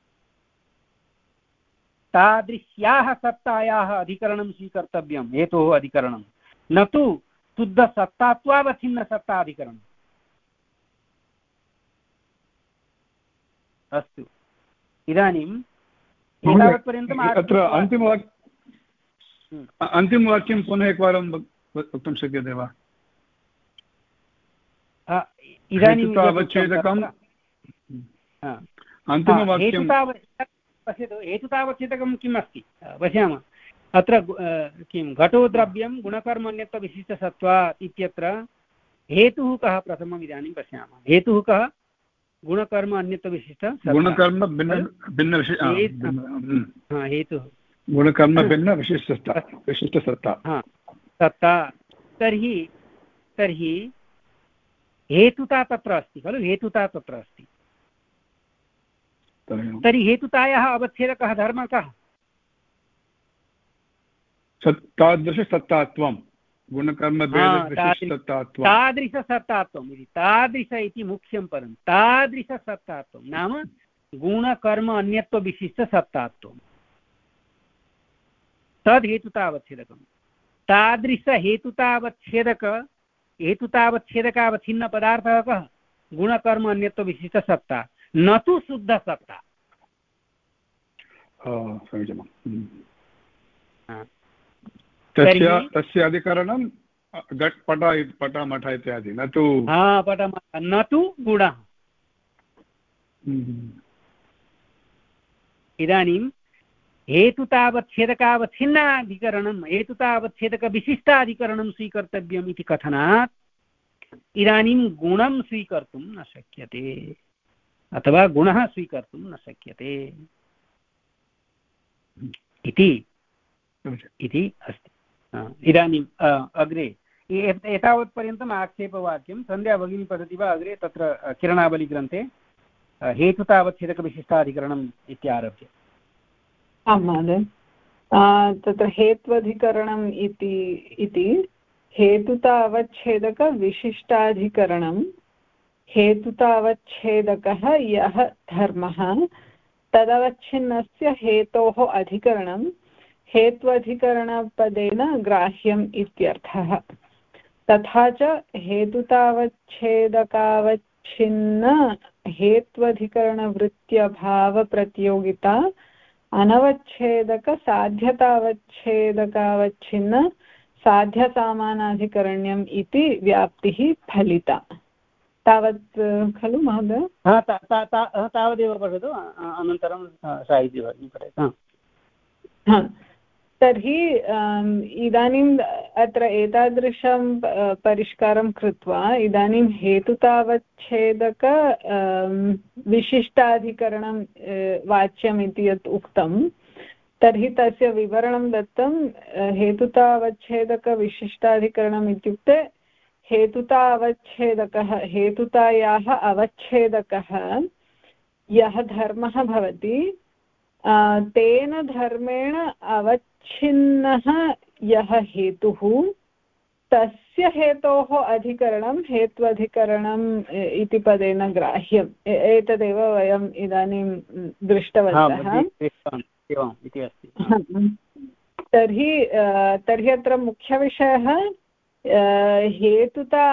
तादृश्याः सत्तायाः अधिकरणं स्वीकर्तव्यं हेतोः अधिकरणं, न तु शुद्धसत्तात्वावच्छिन्नसत्ताधिकरणम्। अस्तु, इदानीम् एतावत्पर्यन्तम् अत्र अन्तिमवाक्यं अन्तिमवाक्यं पुनः एकवारं वक्तुं शक्यते वा? इदानीम् अवच्छेदकम् अन्तिमवाक्यं पश्यतु, हेतुतावच्छेदकं किम् अस्ति पश्यामः। अत्र किं घटो द्रव्यं गुणकर्म अन्यत्वविशिष्टसत्त्वा इत्यत्र हेतुः कः प्रथमम् इदानीं पश्यामः। हेतुः कः, गुणकर्म अन्यत्वविशिष्ट गुणकर्म भिन्न भिन्न हेतुः गुणकर्म भिन्न विशिष्टसत्ता विशिष्टसत्ता सत्ता। तर्हि तर्हि हेतुता तत्र अस्ति खलु, हेतुता तत्र अस्ति। तर्हि हेतुतायाः अवच्छेदकः धर्मः कः? तादृशसत्तात्वं, गुणकर्मभेदविशिष्टसत्तात्वं, तादृशसत्तात्वम् इति, तादृश इति मुख्यं पदं, तादृशसत्तात्वं नाम गुणकर्म अन्यत्वविशिष्टसत्तात्वं, तद् हेतुतावच्छेदकं। तादृशहेतुतावच्छेदक हेतुतावच्छेदकावच्छिन्नपदार्थः कः? गुणकर्म अन्यत्वविशिष्टसत्ता, न तु शुद्धसत्ता। तस्य तस्य अधिकरणं घट पट पट मठ इत्यादि, न तु पट न तु गुणः। इदानीं हेतुतावच्छेदकावच्छिन्नाधिकरणं हेतुतावच्छेदकविशिष्टाधिकरणं स्वीकर्तव्यम् इति कथनात् इदानीं गुणं स्वीकर्तुं न शक्यते, अथवा गुणः स्वीकर्तुं न शक्यते इति इति अस्ति। इदानीम् अग्रे एतावत्पर्यन्तम् आक्षेपवाक्यं। सन्ध्या भगिनी पठति वा अग्रे तत्र किरणावलिग्रन्थे हेतुतावच्छेदकविशिष्टाधिकरणम् इत्यारभ्य? आं महोदय, तत्र हेत्वधिकरणम् इति इति हेतुतावच्छेदकविशिष्टाधिकरणं, हेतुतावच्छेदकः यः धर्मः तदवच्छिन्नस्य हेतोः अधिकरणं हेत्वधिकरणपदेन ग्राह्यम् इत्यर्थः। तथा च हेतुतावच्छेदकावच्छिन्न हेत्वधिकरणवृत्त्यभावप्रतियोगिता अनवच्छेदकसाध्यतावच्छेदकावच्छिन्न साध्यसामानाधिकरण्यम् इति व्याप्तिः फलिता। तावत् खलु महोदय? तावदेव पठतु, अनन्तरं साहित्य भगिनी पठेत्। तर्हि इदानीम् अत्र एतादृशं परिष्कारं कृत्वा इदानीं हेतुतावच्छेदक विशिष्टाधिकरणं वाच्यम् इति यत् उक्तं, तर्हि तस्य विवरणं दत्तं। हेतुतावच्छेदकविशिष्टाधिकरणम् इत्युक्ते हेतुतावच्छेदकः, हेतुतायाः अवच्छेदकः यः धर्मः भवति तेन धर्मेण अवच्छिन्नः यः हेतुः, तस्य हेतोः अधिकरणं हेत्वधिकरणम् इति पदेन ग्राह्यम्। एतदेव वयम् इदानीं दृष्टवन्तः। तर्हि तर्हि अत्र मुख्यविषयः हेतुता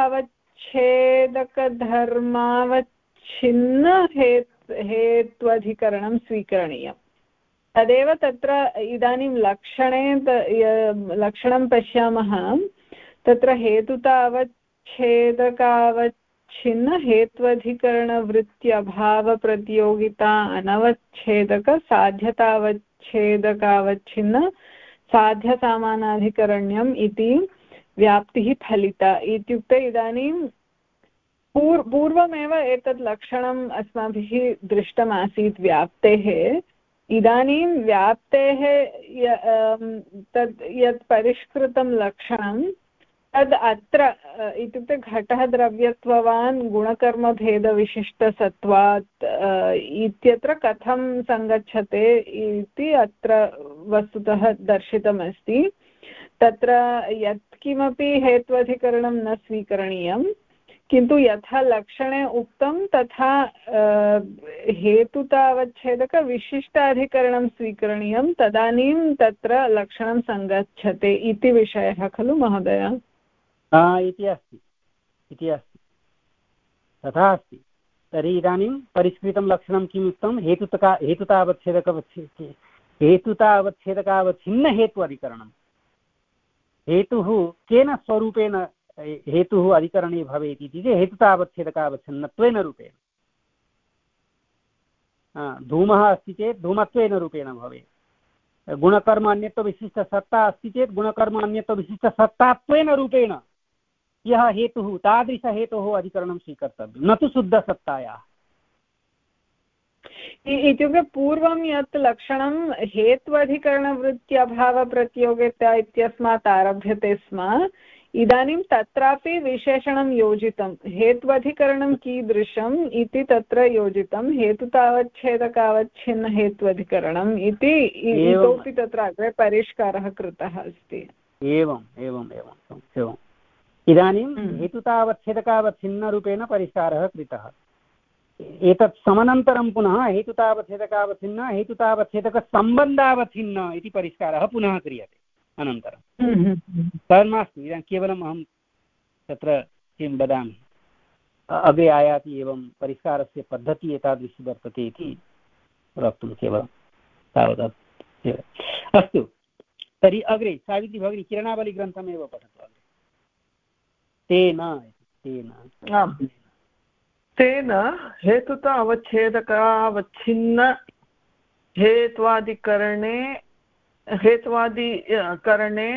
अवच्छेदकधर्मावच्छिन्न हेत् हेत्वधिकरणं स्वीकरणीयम्। तदेव तत्र इदानीं लक्षणे लक्षणं पश्यामः। तत्र हेतुतावच्छेदकावच्छिन्न अवच्छिन्न हेत्वधिकरणवृत्त्यभावप्रतियोगिता अनवच्छेदक साध्यतावच्छेदकावच्छिन्न साध्यसामानाधिकरण्यम् इति व्याप्तिः फलिता। इत्युक्ते इदानीं पूर् पूर्वमेव एतत् लक्षणम् अस्माभिः दृष्टमासीत् व्याप्तेः। इदानीं व्याप्तेः तद् यत् परिष्कृतं लक्षणं तद् अत्र इत्युक्ते घटः द्रव्यत्ववान् गुणकर्मभेदविशिष्टसत्त्वात् इत्यत्र कथं सङ्गच्छते इति अत्र वस्तुतः दर्शितमस्ति। तत्र यत्किमपि हेत्वधिकरणं न स्वीकरणीयं, किन्तु यथा लक्षणे उक्तं तथा हेतुतावच्छेदकविशिष्टाधिकरणं स्वीकरणीयं, तदानीं तत्र लक्षणं सङ्गच्छते इति विषयः खलु महोदय? इति अस्ति इति अस्ति तथा अस्ति। तर्हि इदानीं परिष्कृतं लक्षणं किम् उक्तं? हेतुतका हेतुतावच्छेदकवच्छे हेतुतावच्छेदकावच्छिन्न हेतु अधिकरणं। हेतुः केन स्वरूपेण हेतुः अधिकरणे भवेत् इति चेत् हेतुतावच्छेदकावच्छिन्नत्वेन रूपेण। धूमः अस्ति चेत् धूमत्वेन रूपेण भवेत्। गुणकर्म अन्यत्वविशिष्टसत्ता अस्ति चेत् गुणकर्म अन्यत्वविशिष्टसत्तात्वेन रूपेण यः हेतुः तादृशहेतोः अधिकरणं स्वीकर्तव्यं, न तु शुद्धसत्तायाः। इत्युक्ते पूर्वं यत् लक्षणं हेत्वधिकरणवृत्त्यभावप्रतियोगिता इत्यस्मात् आरभ्यते स्म, इदानीं तत्रापि विशेषणं योजितं। हेत्वधिकरणं कीदृशम् इति तत्र योजितं। हेतुतावच्छेदकावच्छिन्न हेत्वधिकरणम् इति इतोपि तत्र अग्रे परिष्कारः कृतः अस्ति। एवम् एवम् एवम् एवम् इदानीं हेतुतावच्छेदकावच्छिन्नरूपेण परिष्कारः कृतः। एतत् समनन्तरं पुनः हेतुतावच्छेदकावच्छिन्न हेतुतावच्छेदकसम्बन्धावच्छिन्न इति परिष्कारः पुनः क्रियते अनन्तरं। तन्नास्ति, इदानीं केवलम् अहं तत्र किं वदामि, अग्रे आयाति एवं परिष्कारस्य पद्धतिः एतादृशी वर्तते इति वक्तुं केवलं तावत्। अस्तु, तर्हि अग्रे सावित्री भगिनी किरणावलिग्रन्थमेव पठतु। तेन तेन तेन हेतुता अवच्छेदकावच्छिन्न हेत्वादिकरणे हेत्वादिकरणे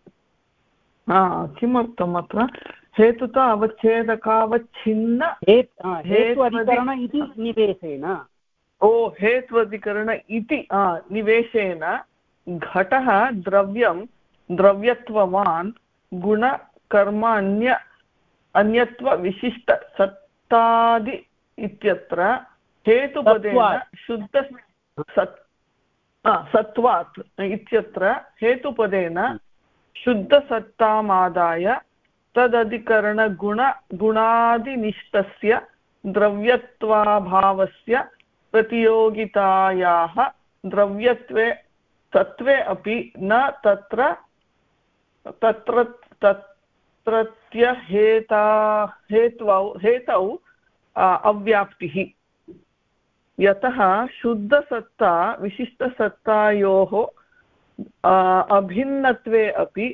किमर्थम् अत्र हेतुता अवच्छेदकावच्छिन्न हेत्वादिकरण इति निवेशेन। ओ हेत्वादिकरण इति निवेशेन घटः द्रव्यं द्रव्यत्ववान् गुणकर्म अन्य अन्यत्वविशिष्ट सत्तादि इत्यत्र हेतुपदेन शुद्ध सत् सत्वात् इत्यत्र हेतुपदेन शुद्धसत्तामादाय तदधिकरणगुण गुणादिनिष्ठस्य द्रव्यत्वाभावस्य प्रतियोगितायाः द्रव्यत्वे सत्त्वे अपि न तत्र तत्र तत्रत्य हेता हेत्वौ हेतौ अव्याप्तिः। यतः शुद्धसत्ता विशिष्टसत्तायोः अभिन्नत्वे अपि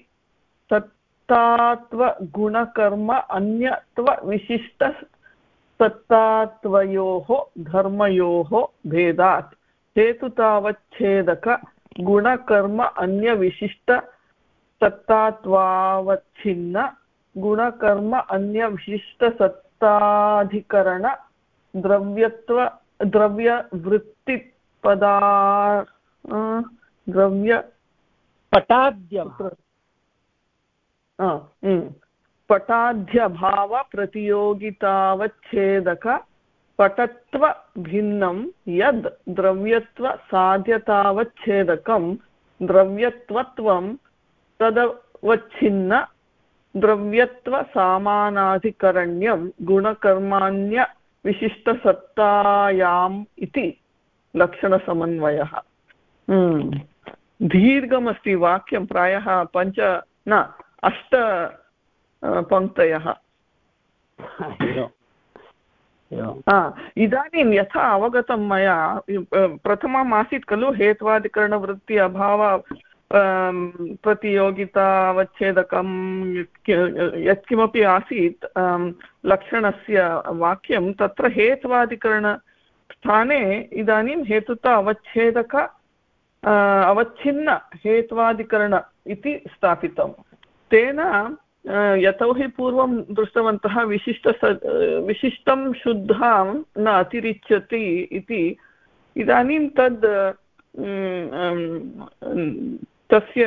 सत्तात्वगुणकर्म अन्यत्वविशिष्टसत्तात्वयोः धर्मयोः भेदात् हेतुतावच्छेदक गुणकर्म अन्यविशिष्टसत्तात्वावच्छिन्न गुणकर्म अन्यविशिष्टसत्ताधिकरण द्रव्यत्व द्रव्यवृत्तिपदा द्रव्य पटाद्य पटाध्यभाव प्रतियोगितावच्छेदक पटत्व भिन्नं यद् द्रव्यत्व साध्यतावच्छेदकं द्रव्यत्वत्वं तदवच्छिन्न द्रव्यत्व सामानाधिकरण्यं गुणकर्माण्य विशिष्टसत्तायाम् इति लक्षणसमन्वयः। दीर्घमस्ति वाक्यं, प्रायः पञ्च न अष्ट पङ्क्तयः। इदानीं यथा अवगतं मया, प्रथमम् आसीत् खलु हेत्वादिकरणवृत्ति अभाव प्रतियोगिता अवच्छेदकं यत्किमपि आसीत् लक्षणस्य वाक्यं तत्र हेत्वादिकरणस्थाने इदानीं हेतुता अवच्छेदक अवच्छिन्न हेत्वादिकरण इति स्थापितं। तेन यतोहि पूर्वं दृष्टवन्तः विशिष्ट विशिष्टं शुद्धां न अतिरिच्यति इति, इदानीं तद् तस्य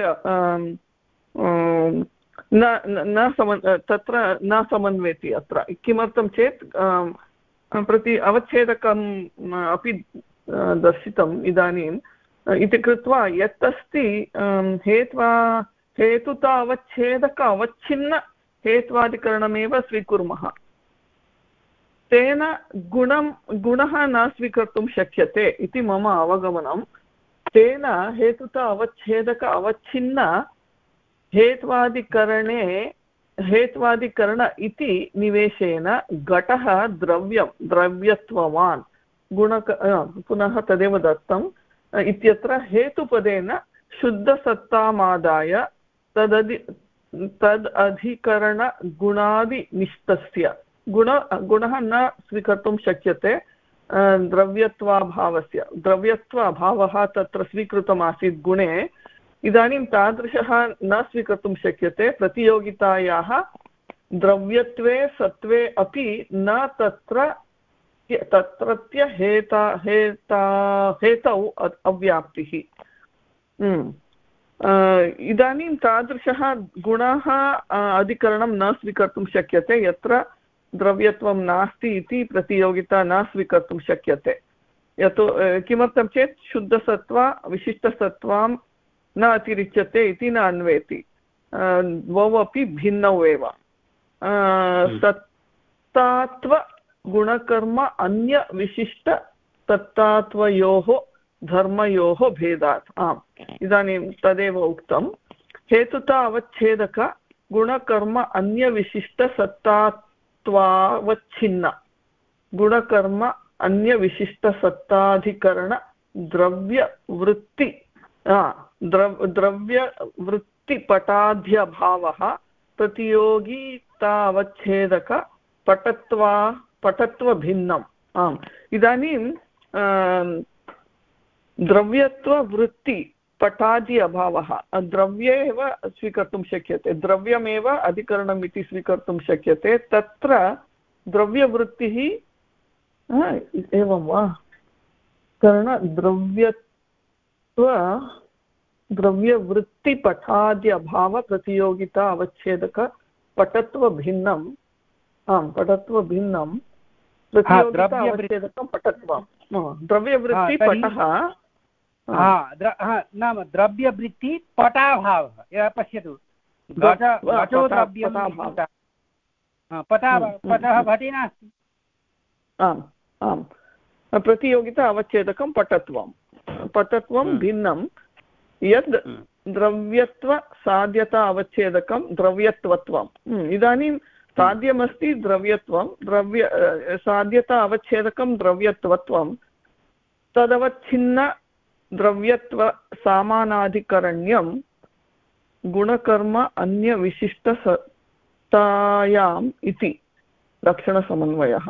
न न समन् तत्र न समन्वयति। अत्र किमर्थं चेत् प्रति अवच्छेदकम् अपि दर्शितम् इदानीम् इति कृत्वा यत् अस्ति हेत्वा हेतुता अवच्छेदक अवच्छिन्न हेत्वादिकरणमेव स्वीकुर्मः। तेन गुणं गुणः न स्वीकर्तुं शक्यते इति मम अवगमनं। तेन हेतुता अवच्छेदक अवच्छिन्न हेत्वादिकरणे हेत्वादिकरण इति निवेशेन घटः द्रव्यं द्रव्यत्ववान् गुणक पुनः तदेव दत्तम् इत्यत्र हेतुपदेन शुद्धसत्तामादाय तदधि तद् अधिकरणगुणादिनिष्ठस्य गुण गुणः न स्वीकर्तुं शक्यते द्रव्यत्वाभावस्य। द्रव्यत्वाभावः तत्र स्वीकृतमासीत् गुणे, इदानीं तादृशः न स्वीकर्तुं शक्यते। प्रतियोगितायाः द्रव्यत्वे सत्त्वे अपि न तत्र तत्रत्य हेता हेता हेतौ अव्याप्तिः। इदानीं तादृशः गुणः अधिकरणं न स्वीकर्तुं शक्यते यत्र द्रव्यत्वं नास्ति इति प्रतियोगिता न स्वीकर्तुं शक्यते। यतो किमर्थं चेत् शुद्धसत्त्व विशिष्टसत्त्वां न अतिरिच्यते इति न अन्वेति। द्वौ अपि भिन्नौ एव। सत्तात्वगुणकर्म अन्यविशिष्टसत्तात्वयोः धर्मयोः भेदात्। आम्, इदानीं तदेव उक्तं। हेतुता अवच्छेदक गुणकर्म अन्यविशिष्टसत्तात्वावच्छिन्न गुणकर्म अन्यविशिष्टसत्ताधिकरण द्रव्यवृत्ति द्रव द्रव्यवृत्तिपटाध्यभावः प्रतियोगितावच्छेदक पटत्वा पटत्वभिन्नम्। आम्, इदानीं द्रव्यत्ववृत्ति पटादि अभावः द्रव्ये एव स्वीकर्तुं शक्यते। द्रव्यमेव अधिकरणम् इति स्वीकर्तुं शक्यते। तत्र द्रव्यवृत्तिः एवं वा करणद्रव्यत्व द्रव्यवृत्तिपठादि अभावप्रतियोगिता अवच्छेदक पटत्वभिन्नम्। आम्, पटत्वभिन्नं प्रतियोगिता अवच्छेदकं पटत्वं द्रव्यवृत्तिपटः नाम द्रव्यवृत्ति पटाभावः। पश्यतु, पटः घटे नास्ति। आम् आम्, प्रतियोगिता अवच्छेदकं पटत्वं पटत्वं भिन्नं। यद् द्रव्यत्व साध्यता अवच्छेदकं द्रव्यत्वत्वम्। इदानीं साध्यमस्ति द्रव्यत्वं, द्रव्य साध्यता अवच्छेदकं द्रव्यत्वत्वं। तदवच्छिन्न द्रव्यत्व सामानाधिकरण्यं गुणकर्म अन्यविशिष्टसत्तायाम् इति लक्षणसमन्वयः।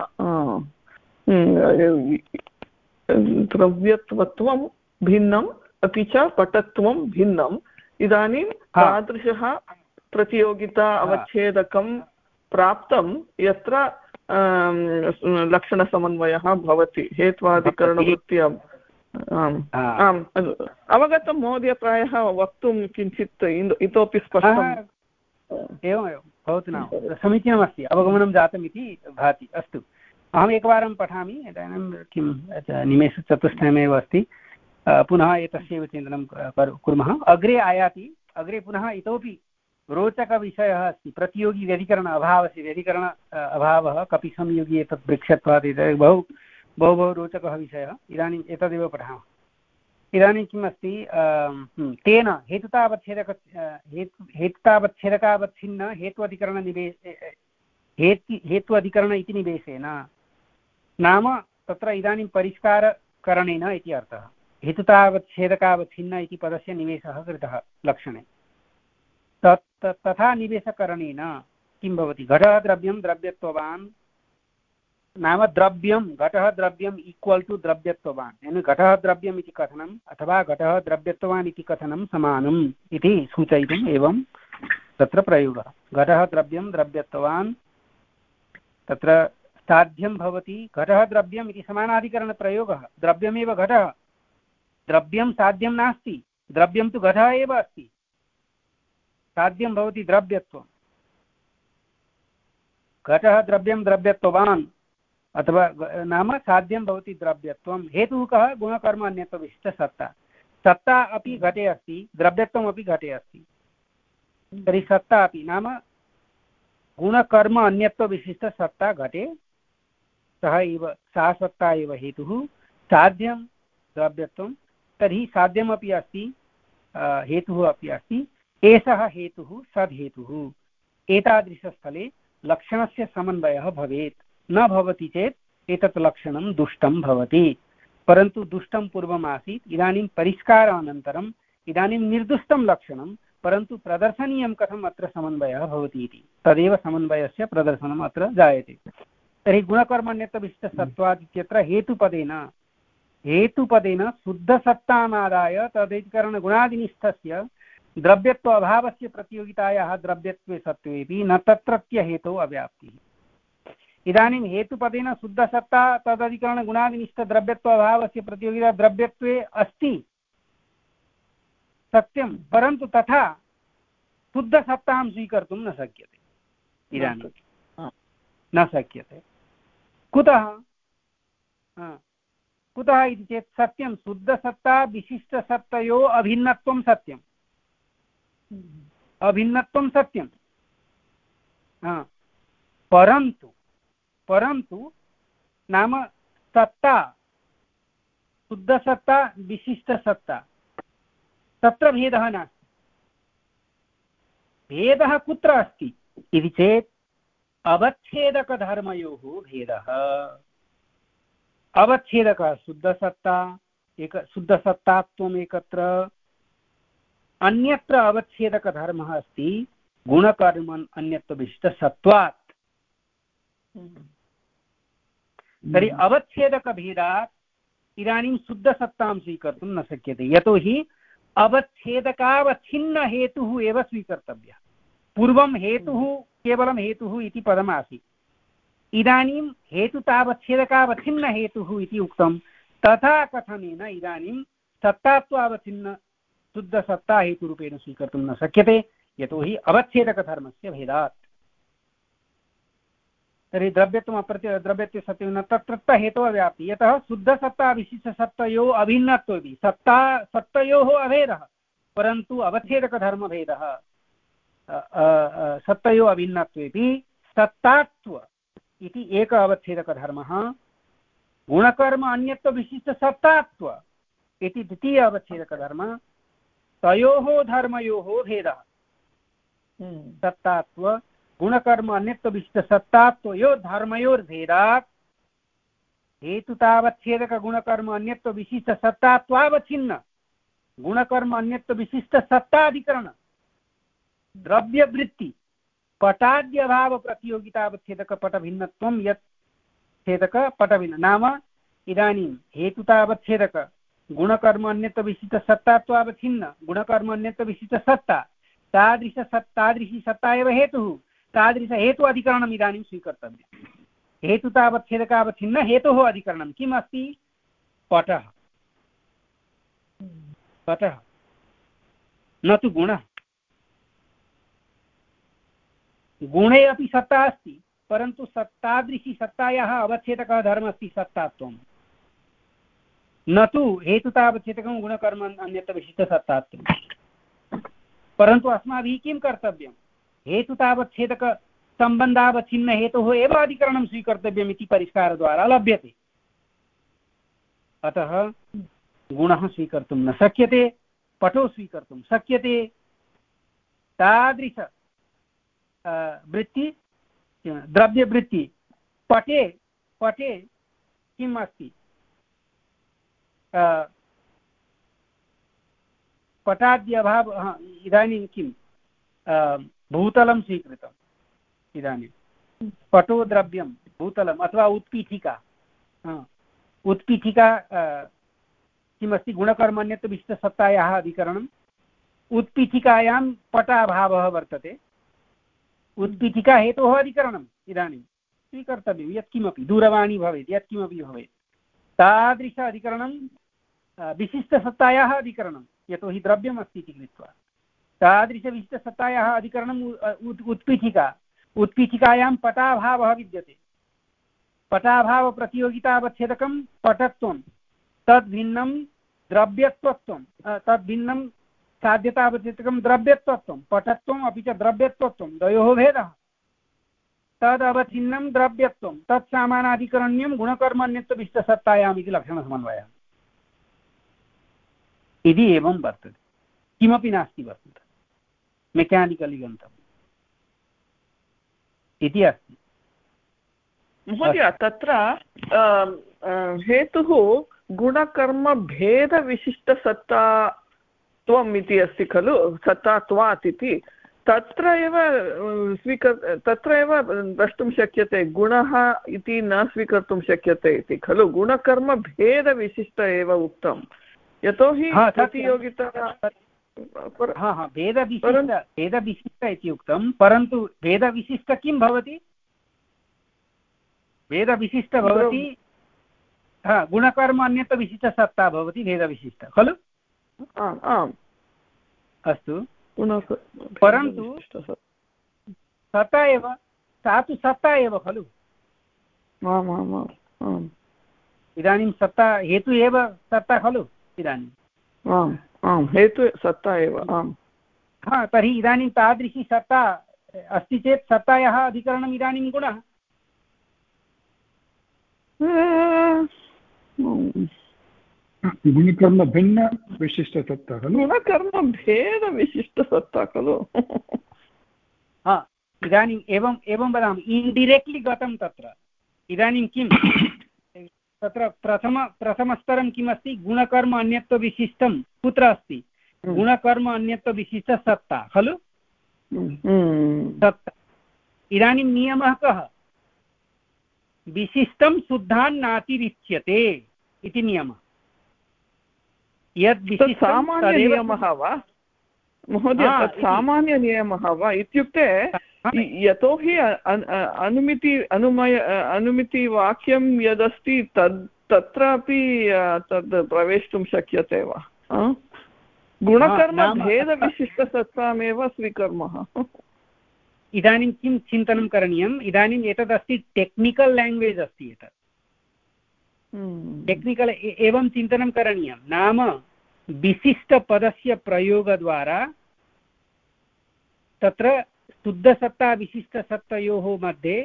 द्रव्यत्वत्वं भिन्नम् अपि च पटत्वं भिन्नम्। इदानीं तादृशः प्रतियोगिता अवच्छेदकं प्राप्तं यत्र लक्षणसमन्वयः भवति हेत्वादिकरणवृत्ति। आम् आम्, अवगतं महोदय। प्रायः वक्तुं किञ्चित् इतोपि स्पष्टम् एवमेव भवतु। नाम समीचीनमस्ति, अवगमनं जातम् इति भाति। अस्तु, अहम् एकवारं पठामि। इदानीं किं निमेषचतुष्टयमेव अस्ति। पुनः एतस्यैव चिन्तनं कुर्मः। अग्रे आयाति अग्रे पुनः इतोपि रोचकविषयः अस्ति। प्रतियोगी व्यधिकरण अभावस्य व्यधिकरण अभावः कपि संयोगी एतत् वृक्षत्वात् इति बहु बहु बहु रोचकः विषयः। इदानीम् एतदेव पठामः। इदानीं किम् अस्ति, तेन हेतुतावच्छेदक हेतु हेतुतावच्छेदकावच्छिन्न हेत्वधिकरणनिवे हेतु हेतु अधिकरण इति निवेशेन। नाम तत्र इदानीं परिष्कारकरणेन इति अर्थः। हेतुतावच्छेदकावच्छिन्न इति पदस्य निवेशः कृतः लक्षणे। तत् तथा निवेशकरणेन किं भवति? घटः द्रव्यं द्रव्यत्ववान् नाम द्रव्यं घटः द्रव्यम् ईक्वल् टु द्रव्यत्ववान्, यानी घटः द्रव्यम् इति कथनम् अथवा घटः द्रव्यत्ववान् इति कथनं समानम् इति सूचयितुम् एवं तत्र प्रयोगः। घटः द्रव्यं द्रव्यत्ववान्, तत्र साध्यं भवति घटः द्रव्यम् इति समानाधिकरणप्रयोगः। द्रव्यमेव घटः, द्रव्यं साध्यं नास्ति, द्रव्यं तु घटः एव अस्ति, साध्यं भवति द्रव्यत्वं। घटः द्रव्यं द्रव्यत्ववान् अथवा नाम साध्यं भवति द्रव्यत्वं। हेतुः कः? गुणकर्म अन्यत्वविशिष्टसत्ता। सत्ता अपि घटे अस्ति, द्रव्यत्वमपि घटे अस्ति, तर्हि सत्ता अपि नाम गुणकर्म अन्यत्वविशिष्टसत्ता घटे, सः एव सा सत्ता एव हेतुः। साध्यं द्रव्यत्वं, तर्हि साध्यमपि अस्ति हेतुः अपि अस्ति, एषः हेतुः सद्हेतुः। एतादृशस्थले लक्षणस्य समन्वयः भवेत्, न भवति चेत् एतत् लक्षणं दुष्टं भवति। परन्तु दुष्टं पूर्वमासीत्, इदानीं परिष्कारानन्तरम् इदानीं निर्दुष्टं लक्षणं, परन्तु प्रदर्शनीयं कथम् अत्र समन्वयः भवति इति, तदेव समन्वयस्य प्रदर्शनम् अत्र जायते। तर्हि गुणकर्मण्यत्वविशिष्टसत्त्वात् इत्यत्र हेतुपदेन हेतुपदेन शुद्धसत्तामादाय तदैकरणगुणादिनिष्ठस्य द्रव्यत्व अभावस्य प्रतियोगितायाः द्रव्यत्वे सत्त्वेपि न तत्रत्य हेतोः अव्याप्तिः। इदानीं हेतुपदेन शुद्धसत्ता तदधिकरणगुणादिनिष्ठद्रव्यत्व अभावस्य प्रतियोगिता द्रव्यत्वे अस्ति, सत्यं, परन्तु तथा शुद्धसत्तां स्वीकर्तुं न शक्यते। इदानीं न शक्यते। कुतः? कुतः इति चेत् सत्यं शुद्धसत्ता विशिष्टसत्तयोः अभिन्नत्वं सत्यम्, अभिन्नत्वं सत्यं, परन्तु परन्तु नाम सत्ता शुद्धसत्ता विशिष्टसत्ता तत्र भेदः नास्ति। भेदः कुत्र अस्ति इति चेत् अवच्छेदकधर्मयोः भेदः। अवच्छेदकः शुद्धसत्ता एक शुद्धसत्तात्वम् एकत्र, अन्यत्र अवच्छेदकधर्मः अस्ति गुणकर्म अन्यत्वविशिष्टसत्त्वात्। तर्हि अवच्छेदकभेदात् इदानीं शुद्धसत्तां स्वीकर्तुं न शक्यते, यतोहि अवच्छेदकावच्छिन्न हेतुः एव स्वीकर्तव्यः। पूर्वं हेतुः केवलं हेतुः इति पदमासीत्, इदानीं हेतुतावच्छेदकावच्छिन्न हेतुः इति उक्तं। तथा कथनेन इदानीं सत्तात्वावच्छिन्न शुद्धसत्ता हेतुरूपेण स्वीकर्तुं न शक्यते, यतोहि अवच्छेदकधर्मस्य भेदात्। तर्हि द्रव्यत्वम् अप्रत्य द्रव्यत्वे सत्यं न तत्रत्य हेतोः अव्याप्तिः, यतः शुद्धसत्ता विशिष्टसत्तयोः अभिन्नत्वेपि सत्ता सत्तयोः अभेदः, परन्तु अवच्छेदकधर्मभेदः सत्तयोः अभिन्नत्वेपि सत्तात्व इति एक अवच्छेदकधर्मः, गुणकर्म अन्यत्वविशिष्टसत्तात्व इति द्वितीय अवच्छेदकधर्मः, तयोः धर्मयोः भेदः सत्तात्व गुणकर्म अन्यत्वविशिष्टसत्तात्वयोः धर्मयोर्भेदात् हेतुतावच्छेदकगुणकर्म अन्यत्वविशिष्टसत्तात्वावच्छिन्न गुणकर्म अन्यत्वविशिष्टसत्ताधिकरण द्रव्यवृत्ति पटाद्यभाव प्रतियोगितावच्छेदक पटभिन्नत्वं यत् छेदक पटभिन्न नाम इदानीं हेतुतावच्छेदक गुणकर्म अन्यत्वविशिष्टसत्तात्वावच्छिन्न गुणकर्म अन्यत्वविशिष्टसत्ता तादृश तादृशी सत्ता एव हेतुः, तादृश हेतु अधिकरणम् इदानीं स्वीकर्तव्यम्। हेतुतावच्छेदकावच्छिन्न हेतोः अधिकरणं किम् अस्ति? पटः, पटः न तु गुणः। गुणे अपि सत्ता अस्ति, परन्तु सत्तादृशी सत्तायाः अवच्छेदकः धर्मः अस्ति सत्तात्वं, न तु हेतुतावच्छेदकं गुणकर्म अन्यत्वविशिष्टसत्तात्वं। परन्तु अस्माभिः किं कर्तव्यं? हेतुतावच्छेदकसम्बन्धावच्छिन्न हेतोः एव अधिकरणं स्वीकर्तव्यम् इति परिष्कारद्वारा लभ्यते। अतः गुणः स्वीकर्तुं न शक्यते, पटो स्वीकर्तुं शक्यते। तादृश वृत्ति द्रव्यवृत्ति पटे पटे किम् अस्ति? पटाद्यभाव इदानीं किं भूतलं स्वीकृतम् इदानीं पटो द्रव्यं भूतलम् अथवा उत्पीठिका उत्पीठिका किमस्ति गुणकर्मण्यत्वविशिष्टसत्तायाः अधिकरणम् उत्पीठिकायां पटाभावः वर्तते उत्पीठिका हेतोः अधिकरणम् इदानीं स्वीकर्तव्यं यत्किमपि दूरवाणी भवेत् यत्किमपि भवेत् तादृश अधिकरणं विशिष्टसत्तायाः अधिकरणं यतोहि द्रव्यमस्ति इति कृत्वा तादृशविशिष्टसत्तायाः अधिकरणम् उत्पीठिका उत्पीठिकायां पटाभावः विद्यते पटाभावप्रतियोगितावच्छेदकं पटत्वं तद्भिन्नं द्रव्यत्वत्वं तद्भिन्नं साध्यतावच्छेदकं द्रव्यत्वत्वं पटत्वम् अपि च द्रव्यत्वत्वं द्वयोः भेदः तदवच्छिन्नं द्रव्यत्वं तत्सामानाधिकरण्यं गुणकर्मण्यत्वविशिष्टसत्तायाम् इति लक्षणसमन्वयः इति एवं वर्तते किमपि नास्ति वस्तुतः मेकानिकलि गन्तव्यम् इति अस्ति महोदय तत्र हेतुः गुणकर्मभेदविशिष्टसत्तात्वम् इति अस्ति खलु सत्तात्वात् इति तत्र एव स्वीकर् तत्र एव द्रष्टुं शक्यते गुणः इति न स्वीकर्तुं शक्यते इति खलु गुणकर्मभेदविशिष्ट एव उक्तं यतोहि प्रतियोगिता भेदविशिष्ट भेदविशिष्ट इति उक्तं परन्तु भेदविशिष्ट किं भवति भेदविशिष्ट भवति गुणकर्म अन्यत्वविशिष्टसत्ता भवति भेदविशिष्ट खलु आम् आम् अस्तु परन्तु सत्ता एव सा तु सत्ता एव खलु आम् आम् आम् इदानीं सत्ता हेतु एव सत्ता खलु इदानीम् आम् आम् हेतु सत्ता एव आम् हा तर्हि इदानीं तादृशी सत्ता अस्ति चेत् सत्तायाः अधिकरणम् इदानीं गुणः गुणकर्मभिन्नविशिष्टसत्ता खलु गुणकर्मभेदविशिष्टसत्ता खलु हा इदानीम् एवम् एवं वदामि इन्डिरेक्ट्लि गतं तत्र इदानीं किं तत्र प्रथम प्रथमस्तरं किमस्ति गुणकर्म अन्यत्वविशिष्टं कुत्र अस्ति गुणकर्म अन्यत्वविशिष्टसत्ता खलु सत्ता इदानीं नियमः कः विशिष्टं शुद्धान् नातिरिच्यते इति नियमः यद् सामान्यनियमः वा महोदय तत् सामान्यनियमः वा इत्युक्ते यतोहि अनुमिति अनुमय अनुमितिवाक्यं यदस्ति तद् तत्रापि तद् प्रवेष्टुं शक्यते वा गुणकर्मभेदविशिष्टसत्तामेव स्वीकुर्मः इदानीं किं चिन्तनं करणीयम् इदानीम् एतदस्ति टेक्निकल् लेङ्ग्वेज् अस्ति एतत् टेक्निकल् एवं चिन्तनं करणीयं नाम विशिष्टपदस्य प्रयोगद्वारा तत्र शुद्धसत्ता विशिष्टसत्तयोः मध्ये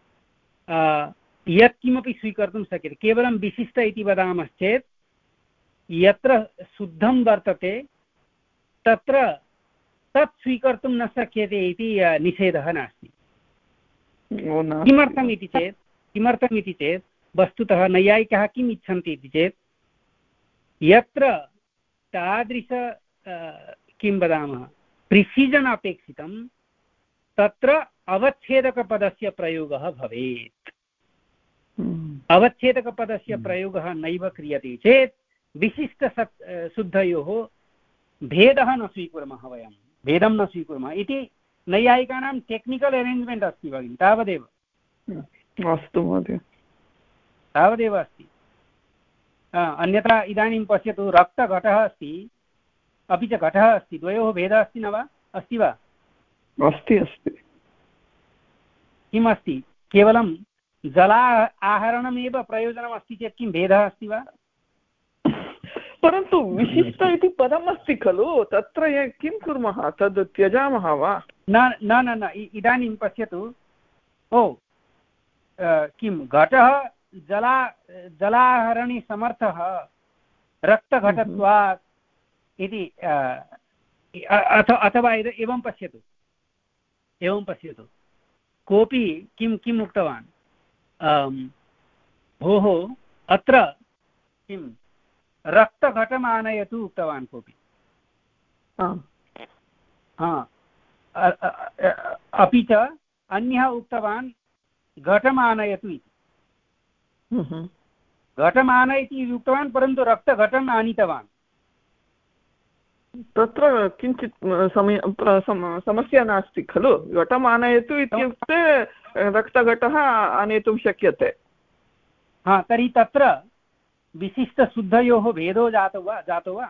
यत्किमपि स्वीकर्तुं शक्यते केवलं विशिष्ट इति वदामश्चेत् यत्र शुद्धं वर्तते तत्र तत् स्वीकर्तुं न शक्यते इति निषेधः नास्ति किमर्थम् इति चेत् किमर्थम् इति चेत् वस्तुतः नैयायिकाः किम् इच्छन्ति इति चेत् यत्र तादृश किं वदामः प्रिसिजन् अपेक्षितं तत्र अवच्छेदकपदस्य प्रयोगः भवेत् अवच्छेदकपदस्य प्रयोगः नैव क्रियते चेत् विशिष्टसत् शुद्धयोः भेदः न स्वीकुर्मः वयं भेदं न स्वीकुर्मः इति नैयायिकानां टेक्निकल् अरेञ्ज्मेण्ट् अस्ति भगिनि तावदेव अस्तु महोदय तावदेव अस्ति अन्यथा इदानीं पश्यतु रक्तघटः अस्ति अपि च घटः अस्ति द्वयोः भेदः अस्ति न वा अस्ति वा अस्ति अस्ति किम् अस्ति केवलं जला आहरणमेव प्रयोजनम् अस्ति चेत् किं भेदः अस्ति वा परन्तु विशिष्ट इति पदम् अस्ति खलु तत्र किं कुर्मः तद् त्यजामः वा न न न इदानीं पश्यतु ओ किं घटः जला जलाहरणे समर्थः रक्तघटत्वात् इति अथवा एवं पश्यतु एवं पश्यतु कोऽपि किं किम् उक्तवान् भोः अत्र किं रक्तघटम् आनयतु उक्तवान् कोऽपि अपि च अन्यः उक्तवान् घटम् आनयतु इति। घटम् आनयति इति उक्तवान्, परन्तु रक्तघटम् आनीतवान्। तत्र किञ्चित् समय समस्या नास्ति खलु। घटम् आनयतु इत्युक्ते रक्तघटः आनेतुं शक्यते। हा, तर्हि तत्र विशिष्टशुद्धयोः भेदो जातो वा जातो वा?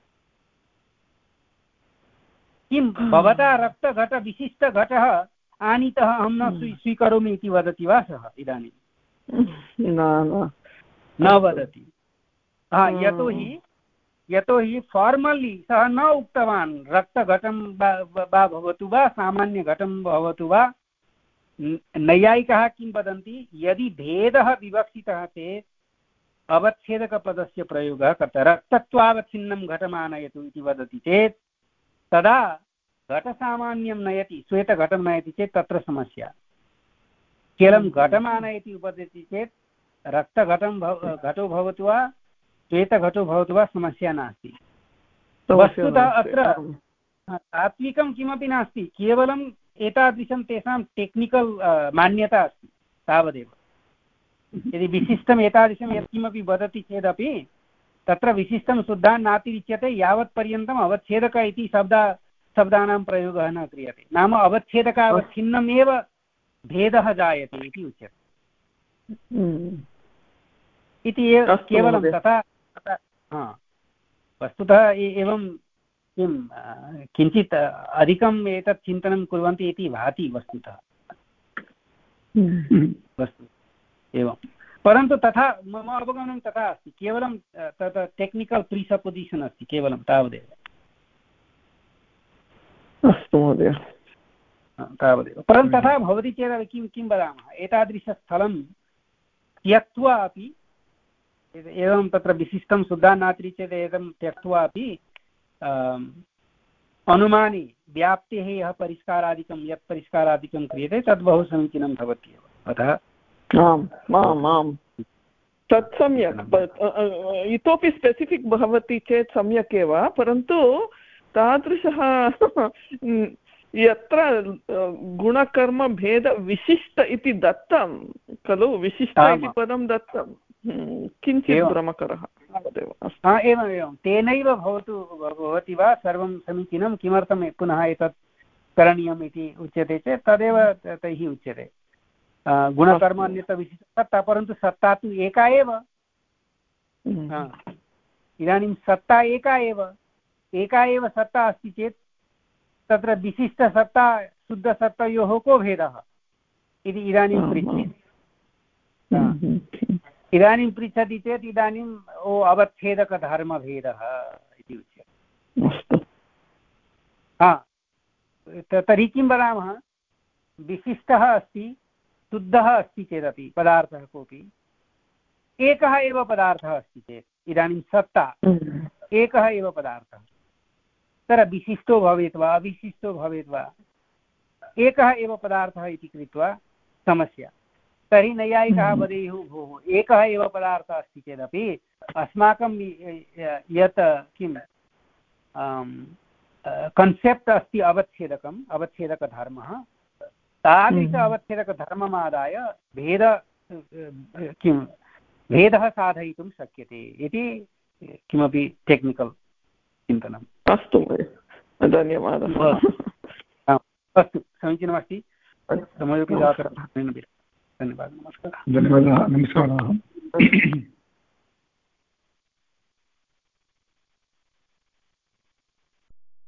किं भवता रक्तघटविशिष्टघटः आनीतः अहं न स्वीकरोमि इति वदति वा सः इदानीं? न न वदति। हा, यतोहि यतोहि फार्मल्ली सः न उक्तवान् रक्तघटं वा भवतु वा सामान्यघटं भवतु वा। नैयायिकाः किं वदन्ति, यदि भेदः विवक्षितः चेत् अवच्छेदकपदस्य प्रयोगः कर्तव्यः। रक्तत्वावच्छिन्नं घटमानयतु इति वदति चेत् तदा घटसामान्यं नयति, श्वेतघटं नयति चेत् तत्र समस्या। केवलं घटमानयति उपदिशति चेत् रक्तघटं घटो भवतु वा श्वेतघटो भवतु वा समस्या नास्ति। वस्तुतः अत्र तात्विकं किमपि नास्ति, केवलम् एतादृशं तेषां टेक्निकल् मान्यता अस्ति तावदेव। यदि विशिष्टम् एतादृशं यत्किमपि वदति चेदपि तत्र विशिष्टं शुद्धान् नातिरिच्यते यावत्पर्यन्तम् अवच्छेदक इति शब्दा शब्दानां प्रयोगः न क्रियते। नाम अवच्छेदकावच्छिन्नमेव भेदः जायते इति उच्यते इति केवलं तथा। वस्तुतः एवं किं किञ्चित् अधिकम् एतत् चिन्तनं कुर्वन्ति इति भाति वस्तुतः। वस्तु एवं, परन्तु तथा मम अवगमनं तथा अस्ति। केवलं तत् टेक्निकल् प्रीसपोसिशन् अस्ति केवलं तावदेव। अस्तु महोदय, तावदेव। परन्तु तथा भवति चेदपि किं किं वदामः, एतादृशस्थलं त्यक्त्वा अपि एवं तत्र विशिष्टं शुद्धान् नास्ति चेत् एतं त्यक्त्वा अपि अनुमाने व्याप्तेः यः परिष्कारादिकं यत् परिष्कारादिकं क्रियते तद् बहु समीचीनं भवत्येव। अतः आम् आम् आम् तत् सम्यक्। इतोपि स्पेसिफिक् भवति चेत् सम्यक् एव, परन्तु तादृशः यत्र गुणकर्मभेदविशिष्ट इति दत्तं खलु, विशिष्ट इति पदं दत्तं, किञ्चित् भ्रमकरः एवम् एवं तेनैव भवतु भवति वा सर्वं समीचीनं, किमर्थं पुनः एतत् करणीयम् इति उच्यते चेत् तदेव तैः उच्यते। गुणकर्म अन्यतविशिष्टसत्ता, परन्तु सत्ता तु एका एव। इदानीं सत्ता एका एव एका एव सत्ता अस्ति चेत् तत्र विशिष्टसत्ता शुद्धसत्तयोः को भेदः इति इदानीं पृच्छति। इदानीं पृच्छति चेत् इदानीम् ओ अवच्छेदकधर्मभेदः इति उच्यते। हा, तर्हि किं वदामः, विशिष्टः अस्ति शुद्धः अस्ति चेदपि पदार्थः कोऽपि एकः एव पदार्थः अस्ति चेत् इदानीं सत्ता एकः एव पदार्थः, तत्र विशिष्टो भवेत् वा अविशिष्टो भवेत् वा एकः एव पदार्थः इति कृत्वा समस्या। तर्हि नैयायिकाः वदेयुः भोः एकः एव पदार्थः अस्ति चेदपि अस्माकं यत् किं कन्सेप्ट् अस्ति अवच्छेदकम् अवच्छेदकधर्मः, तादृश अवच्छेदकधर्ममादाय भेद किं भेदः साधयितुं शक्यते इति किमपि टेक्निकल् चिन्तनम्। अस्तु महोदय, धन्यवादः। अस्तु, समीचीनमस्ति। समयोपि जातः। धन्यवादः, नमस्कारः। धन्यवादः, नमस्कारः।